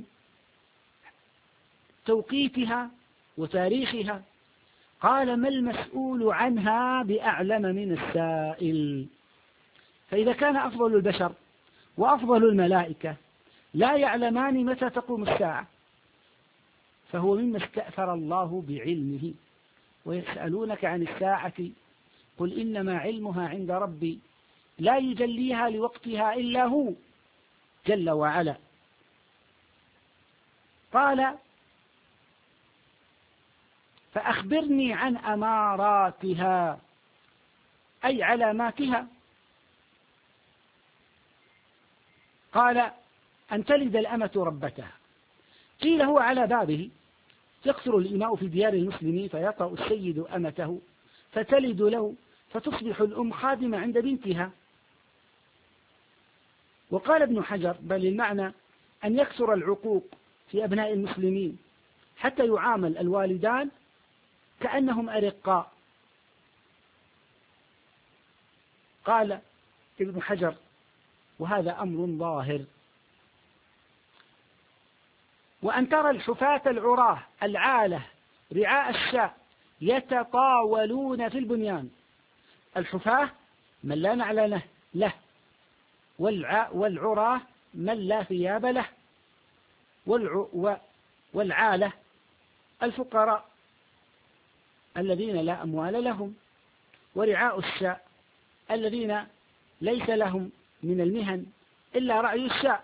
توقيتها وتاريخها. قال ما المسؤول عنها بأعلم من السائل. فإذا كان أفضل البشر وأفضل الملائكة لا يعلمان متى تقوم الساعة، فهو مما استأثر الله بعلمه. ويسألونك عن الساعة قل إنما علمها عند ربي لا يجليها لوقتها إلا هو جل وعلا. قال فأخبرني عن أماراتها، أي علاماتها. قال أن تلد الأمة ربتها. قيل هو على بابه، يكثر الإماء في ديار المسلمين فيطأ السيد أمته فتلد له فتصبح الأم خادمة عند بنتها. وقال ابن حجر بل المعنى أن يكثر العقوق في أبناء المسلمين حتى يعامل الوالدان كأنهم أرقاء. قال ابن حجر وهذا أمر ظاهر. وأن ترى الحفاة العراة العالة رعاء الشاء يتطاولون في البنيان. الحفاة من لا نعل له، والعراة من لا ثياب له، والعالة الفقراء الذين لا أموال لهم، ورعاء الشاء الذين ليس لهم من المهن إلا رعي الشاء.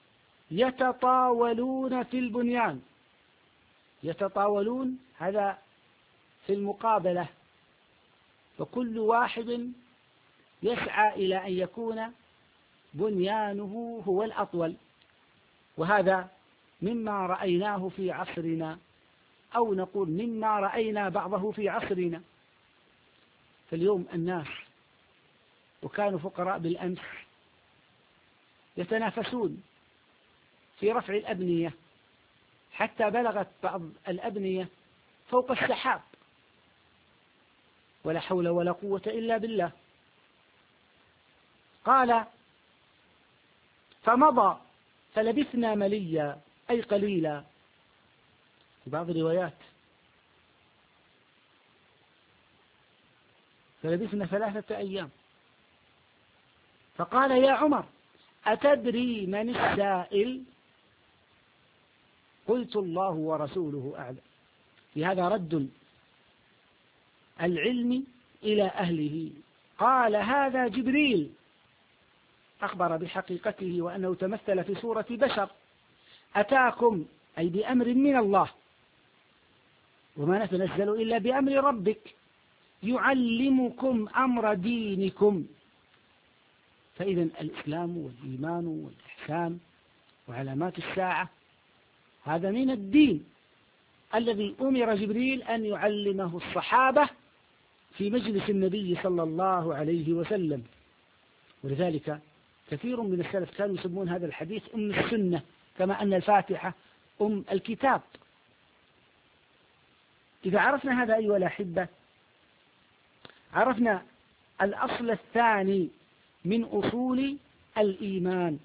يتطاولون في البنيان. يتطاولون هذا في المقابلة، فكل واحد يسعى إلى أن يكون بنيانه هو الأطول. وهذا مما رأيناه في عصرنا، أو نقول مما رأينا بعضه في عصرنا. فاليوم الناس وكانوا فقراء بالأمس يتنافسون في رفع الأبنية حتى بلغت بعض الأبنية فوق السحاب، ولا حول ولا قوة إلا بالله. قال فمضى فلبثنا مليا، أي قليلا. في بعض الروايات فلبثنا ثلاثة أيام. فقال يا عمر أتدري من السائل؟ قلت الله ورسوله أعلم. في هذا رد العلم إلى أهله. قال هذا جبريل أخبر بحقيقته وأنه تمثل في صورة بشر، أتاكم أي بأمر من الله، وما نتنزل إلا بأمر ربك، يعلمكم أمر دينكم. فإذا الإسلام والإيمان والإحسان وعلامات الساعة هذا من الدين الذي أمر جبريل أن يعلمه الصحابة في مجلس النبي صلى الله عليه وسلم. ولذلك كثير من السلف كانوا يسمون هذا الحديث أم السنة، كما أن الفاتحة أم الكتاب. إذا عرفنا هذا أيها الأحبة عرفنا الأصل الثاني من أصول الإيمان.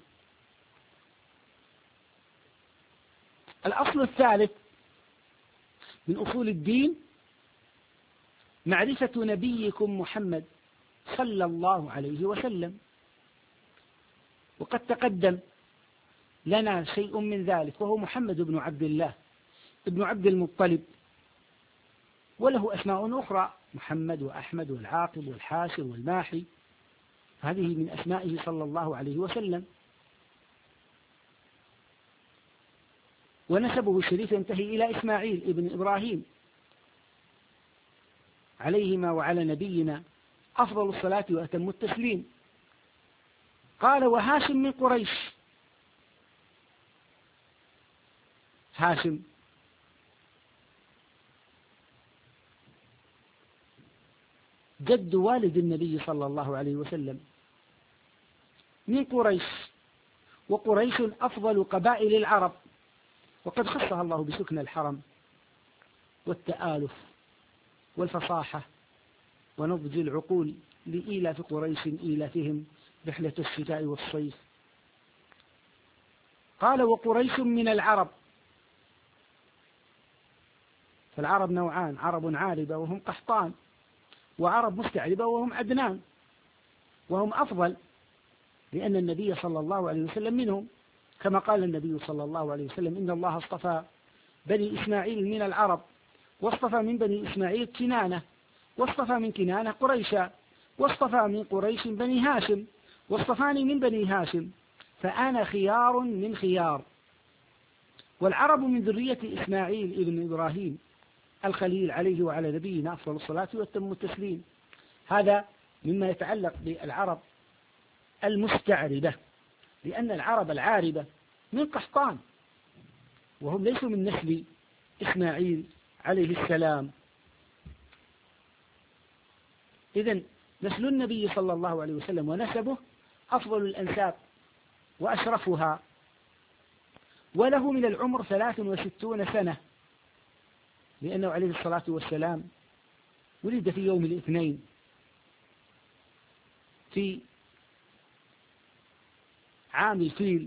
الأصل الثالث من أصول الدين معرفة نبيكم محمد صلى الله عليه وسلم، وقد تقدم لنا شيء من ذلك، وهو محمد بن عبد الله ابن عبد المطلب، وله أسماء أخرى محمد وأحمد والعاقب والحاشر والماحي، هذه من أسمائه صلى الله عليه وسلم. ونسبه الشريف ينتهي إلى إسماعيل ابن إبراهيم عليهما وعلى نبينا أفضل الصلاة وأتم التسليم. قال وهاشم من قريش. هاشم جد والد النبي صلى الله عليه وسلم من قريش، وقريش أفضل قبائل العرب، وقد خصها الله بسكن الحرم والتآلف والفصاحة ونضج العقول لإيلاف قريش إيلافهم رحلة الشتاء والصيف. قال وقريش من العرب، فالعرب نوعان: عرب عاربة وهم قحطان، وعرب مستعربة وهم عدنان، وهم أفضل لأن النبي صلى الله عليه وسلم منهم، كما قال النبي صلى الله عليه وسلم: إن الله اصطفى بني إسماعيل من العرب، واصطفى من بني إسماعيل كنانة، واصطفى من كنانة قريشا، واصطفى من قريش بني هاشم، واصطفاني من بني هاشم، فأنا خيار من خيار. والعرب من ذرية إسماعيل ابن إبراهيم الخليل عليه وعلى نبينا أفضل الصلاة والتم التسليم. هذا مما يتعلق بالعرب المستعربة، لأن العرب العاربة من قحطان، وهم ليسوا من نسل إسماعيل عليه السلام. إذن نسل النبي صلى الله عليه وسلم ونسبه أفضل الأنساب وأشرفها، وله من العمر ثلاث وستون سنة، لأنه عليه الصلاة والسلام ولد في يوم الاثنين في عام الفيل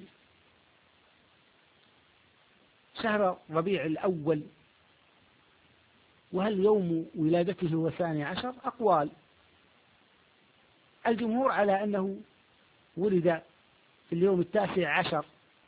شهر ربيع الأول. وهل يوم ولادته هو الثاني عشر؟ أقوال. الجمهور على أنه ولد في اليوم التاسع عشر.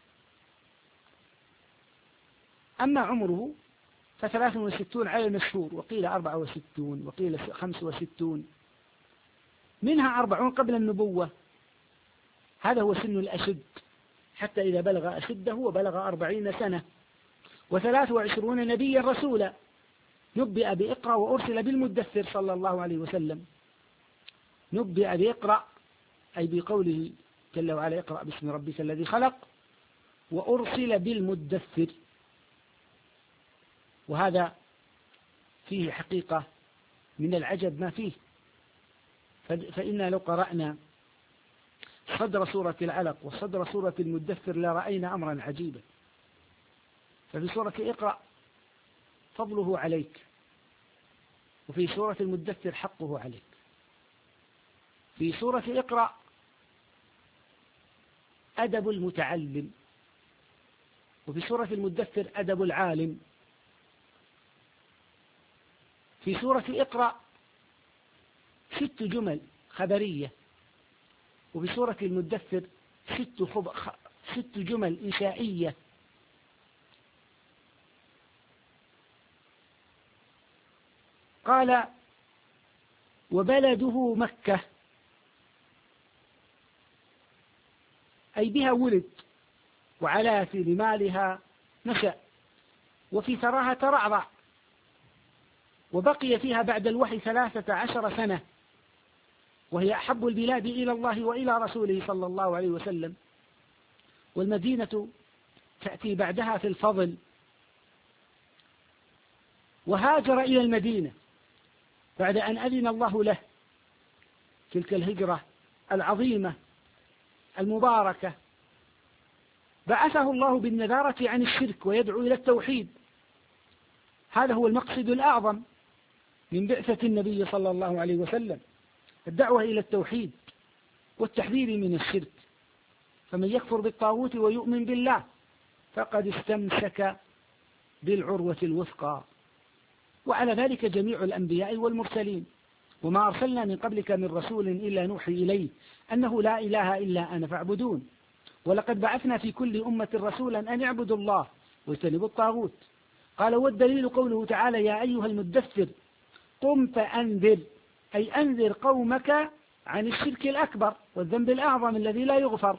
أما عمره فثلاث وستون على المشهور، وقيل أربعة وستون، وقيل خمس وستون، منها أربعون قبل النبوة، هذا هو سن الأشد، حتى إذا بلغ أشده وبلغ أربعين سنة، وثلاث وعشرون نبيا رسولا، نبئ بإقرأ وأرسل بالمدثر صلى الله عليه وسلم. نبئ بإقرأ أي بقوله جل وعلا: اقرأ باسم ربك الذي خلق، وأرسل بالمدثر. وهذا فيه حقيقة من العجب ما فيه، فإنا لو قرأنا صدر سورة العلق وصدر سورة المدثر لرأينا أمرا عجيبا. ففي سورة اقرأ فضله عليك، وفي سورة المدثر حقه عليك. في سورة اقرأ أدب المتعلم، وفي سورة المدثر أدب العالم. في سورة اقرأ ست جمل خبرية، وفي سورة المدثر ست, خب... ست جمل إنشائية. قال: وبلده مكة، أي بها ولد، وعلى في رمالها نشأ، وفي ثراها ترعرع، وبقي فيها بعد الوحي ثلاثة عشر سنة، وهي أحب البلاد إلى الله وإلى رسوله صلى الله عليه وسلم. والمدينة تأتي بعدها في الفضل. وهاجر إلى المدينة بعد أن أذن الله له تلك الهجرة العظيمة المباركة. بعثه الله بالنذارة عن الشرك ويدعو إلى التوحيد. هذا هو المقصد الأعظم من بعثة النبي صلى الله عليه وسلم، الدعوة إلى التوحيد والتحذير من الشرك. فمن يكفر بالطاغوت ويؤمن بالله فقد استمسك بالعروة الوثقى. وعلى ذلك جميع الأنبياء والمرسلين. وما أرسلنا من قبلك من رسول إلا نوحي إليه أنه لا إله إلا أنا فاعبدون. ولقد بعثنا في كل أمة رسولا أن اعبدوا الله واجتنبوا الطاغوت. قال: والدليل قوله تعالى: يا أيها المدثر قم فأنذر، أي أنذر قومك عن الشرك الأكبر والذنب الأعظم الذي لا يغفر.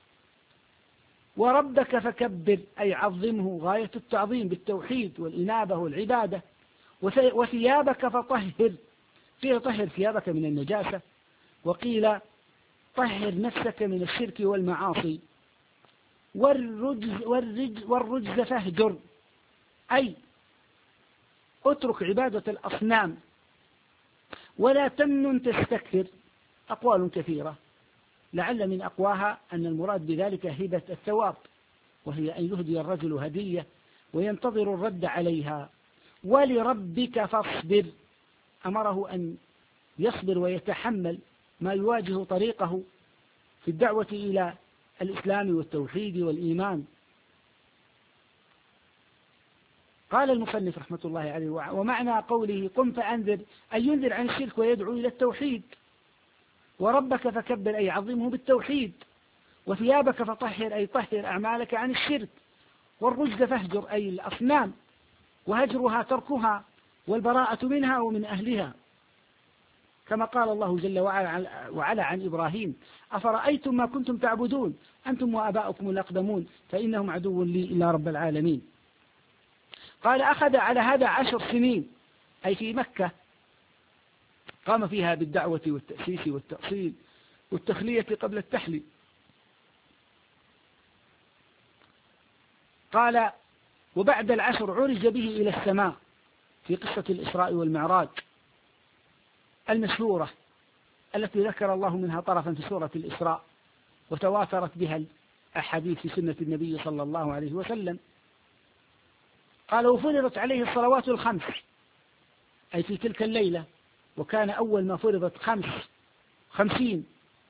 وربك فكبر، أي عظمه غاية التعظيم بالتوحيد والإنابة والعبادة. وثيابك فطهر، قيل طهر ثيابك من النجاسة، وقيل طهر نفسك من الشرك والمعاصي. والرجز, والرجز, والرجز فاهجر، أي اترك عبادة الأصنام ولا تمنن تستكثر، أقوال كثيرة، لعل من أقواها أن المراد بذلك هبة الثواب، وهي أن يهدي الرجل هدية وينتظر الرد عليها. ولربك فاصبر، أمره أن يصبر ويتحمل ما يواجه طريقه في الدعوة إلى الإسلام والتوحيد والإيمان. قال المصنف رحمة الله عليه: ومعنى قوله قم فأنذر أي ينذر عن الشرك ويدعو إلى التوحيد. وربك فكبر أي عظمه بالتوحيد. وثيابك فطهر أي طهر أعمالك عن الشرك. والرجز فاهجر أي الأصنام، وهجرها تركها والبراءة منها ومن أهلها، كما قال الله جل وعلا عن إبراهيم: أفرأيتم ما كنتم تعبدون أنتم وآباؤكم الأقدمون فإنهم عدو لي إلا رب العالمين. قال: أخذ على هذا عشر سنين، أي في مكة قام فيها بالدعوة والتأسيس والتأصيل والتخلية قبل التحلي. قال: وبعد العشر عرج به إلى السماء في قصة الإسراء والمعراج المشهورة التي ذكر الله منها طرفا في سورة الإسراء، وتواترت بها الأحاديث في سنة النبي صلى الله عليه وسلم. قال: وفرضت عليه الصلوات الخمس، أي في تلك الليلة، وكان أول ما فرضت خمس خمسين.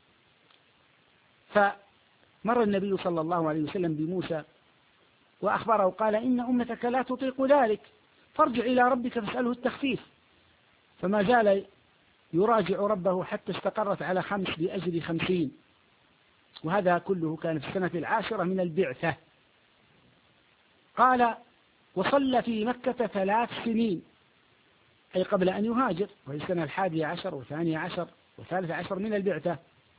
فمر النبي صلى الله عليه وسلم بموسى وأخبره، قال: إن أمتك لا تطيق ذلك، فارجع إلى ربك فاسأله التخفيف. فما زال يراجع ربه حتى استقرت على خمس بأجر خمسين، وهذا كله كان في السنة العاشرة من البعثة. قال: وصلى في مكة ثلاث سنين، أي قبل أن يهاجر، وهي السنة الحادية عشر والثانية عشر والثالث عشر من البعثة.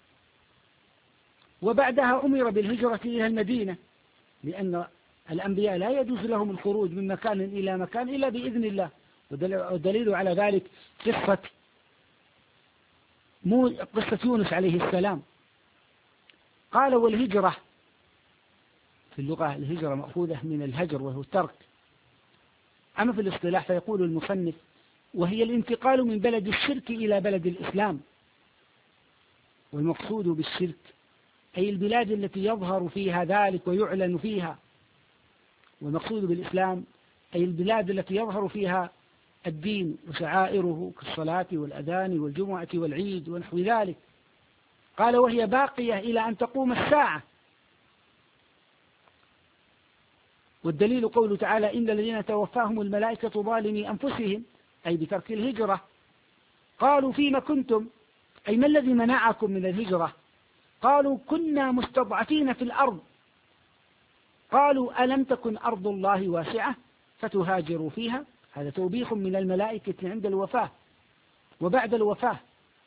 وبعدها أمر بالهجرة إلى المدينة، لأن الأنبياء لا يجوز لهم الخروج من مكان إلى مكان إلا بإذن الله، والدليل على ذلك قصة قصة يونس عليه السلام. قال: والهجرة في اللغة الهجرة مأخوذة من الهجر وهو الترك، أما في الاصطلاح فيقول المصنف: وهي الانتقال من بلد الشرك إلى بلد الإسلام. والمقصود بالشرك أي البلاد التي يظهر فيها ذلك ويعلن فيها، والمقصود بالإسلام أي البلاد التي يظهر فيها الدين وشعائره كالصلاة والأذان والجمعة والعيد ونحو ذلك. قال: وهي باقية إلى أن تقوم الساعة. والدليل قوله تعالى: إن الذين توفاهم الملائكة ظالمي أنفسهم، أي بترك الهجرة. قالوا: فيما كنتم، أي ما الذي منعكم من الهجرة؟ قالوا: كنا مستضعفين في الأرض. قالوا: ألم تكن أرض الله واسعة فتهاجروا فيها؟ هذا توبيخ من الملائكة عند الوفاة وبعد الوفاة.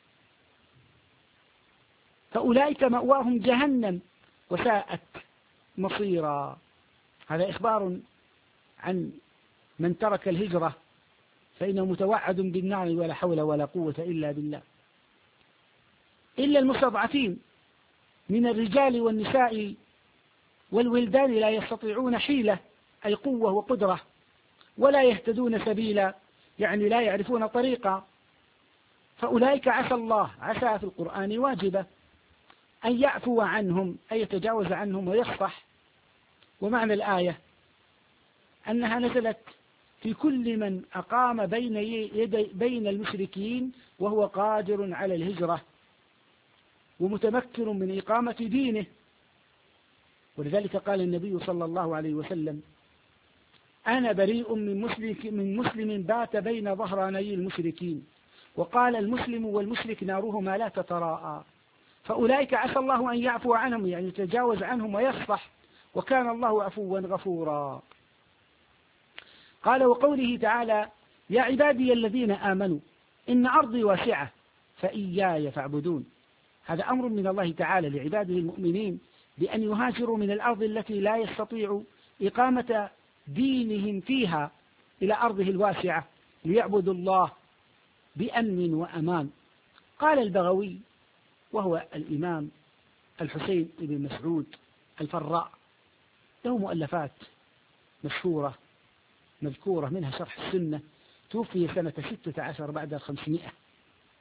فأولئك مأواهم جهنم وساءت مصيرا. هذا إخبار عن من ترك الهجرة فإنه متوعد بالنار ولا حول ولا قوة إلا بالله. إلا المستضعفين من الرجال والنساء والولدان لا يستطيعون حيلة، أي قوة وقدرة، ولا يهتدون سبيلا، يعني لا يعرفون طريقا. فأولئك عسى الله، عسى في القرآن واجبة، أن يعفو عنهم، أي يتجاوز عنهم ويصفح. ومعنى الآية أنها نزلت في كل من أقام بين يدي بين المشركين وهو قادر على الهجرة ومتمكن من إقامة دينه. ولذلك قال النبي صلى الله عليه وسلم: أنا بريء من مسلم من مسلم بات بين ظهراني المشركين. وقال: المسلم والمشرك نارهما لا تتراءى. فأولئك عسى الله أن يعفو عنهم، يعني يتجاوز عنهم ويصفح، وكان الله عفوا غفورا. قال: وقوله تعالى: يا عبادي الذين آمنوا إن أرضي واسعة فإياي فاعبدون. هذا أمر من الله تعالى لعباده المؤمنين بأن يهاجروا من الأرض التي لا يستطيع إقامة دينهم فيها إلى أرضه الواسعة ليعبدوا الله بأمن وأمان. قال البغوي، وهو الإمام الحسين بن مسعود الفراء، له مؤلفات مشهورة مذكورة منها شرح السنة، توفي سنة ستة عشر بعد الخمسمائة،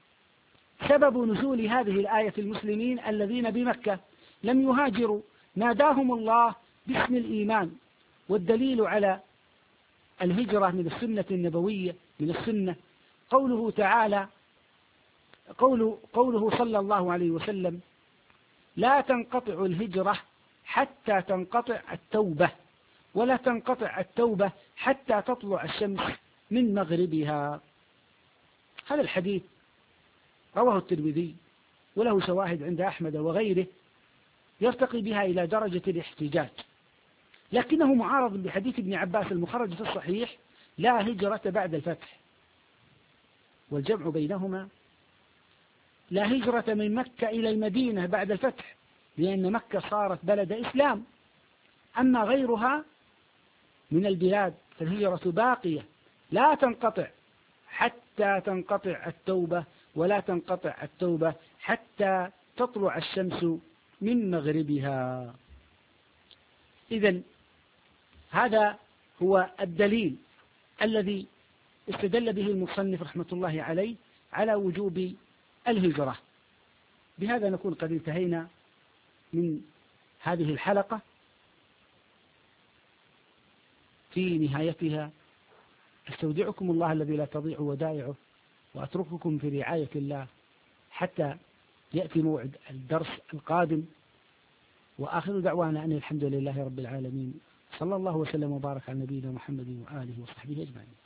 سبب نزول هذه الآية المسلمين الذين بمكة لم يهاجروا ناداهم الله باسم الإيمان، والدليل على الهجرة من السنة النبوية من السنة قوله تعالى قوله, قوله صلى الله عليه وسلم: لا تنقطع الهجرة حتى تنقطع التوبة، ولا تنقطع التوبة حتى تطلع الشمس من مغربها. هذا الحديث رواه الترمذي وله شواهد عند أحمد وغيره يرتقي بها إلى درجة الاحتجاج، لكنه معارض بحديث ابن عباس المخرج في الصحيح: لا هجرة بعد الفتح. والجمع بينهما: لا هجرة من مكة إلى المدينة بعد الفتح، لأن مكة صارت بلد إسلام، أما غيرها من البلاد فالهجرة باقية لا تنقطع حتى تنقطع التوبة، ولا تنقطع التوبة حتى تطلع الشمس من مغربها. إذن هذا هو الدليل الذي استدل به المصنف رحمة الله عليه على وجوب الهجرة. بهذا نكون قد انتهينا من هذه الحلقة في نهايتها. استودعكم الله الذي لا تضيع ودائعه، وأترككم في رعاية الله حتى يأتي موعد الدرس القادم، وآخر دعوانا أن الحمد لله رب العالمين، صلى الله وسلم وبارك على نبينا محمد وآله وصحبه أجمعين.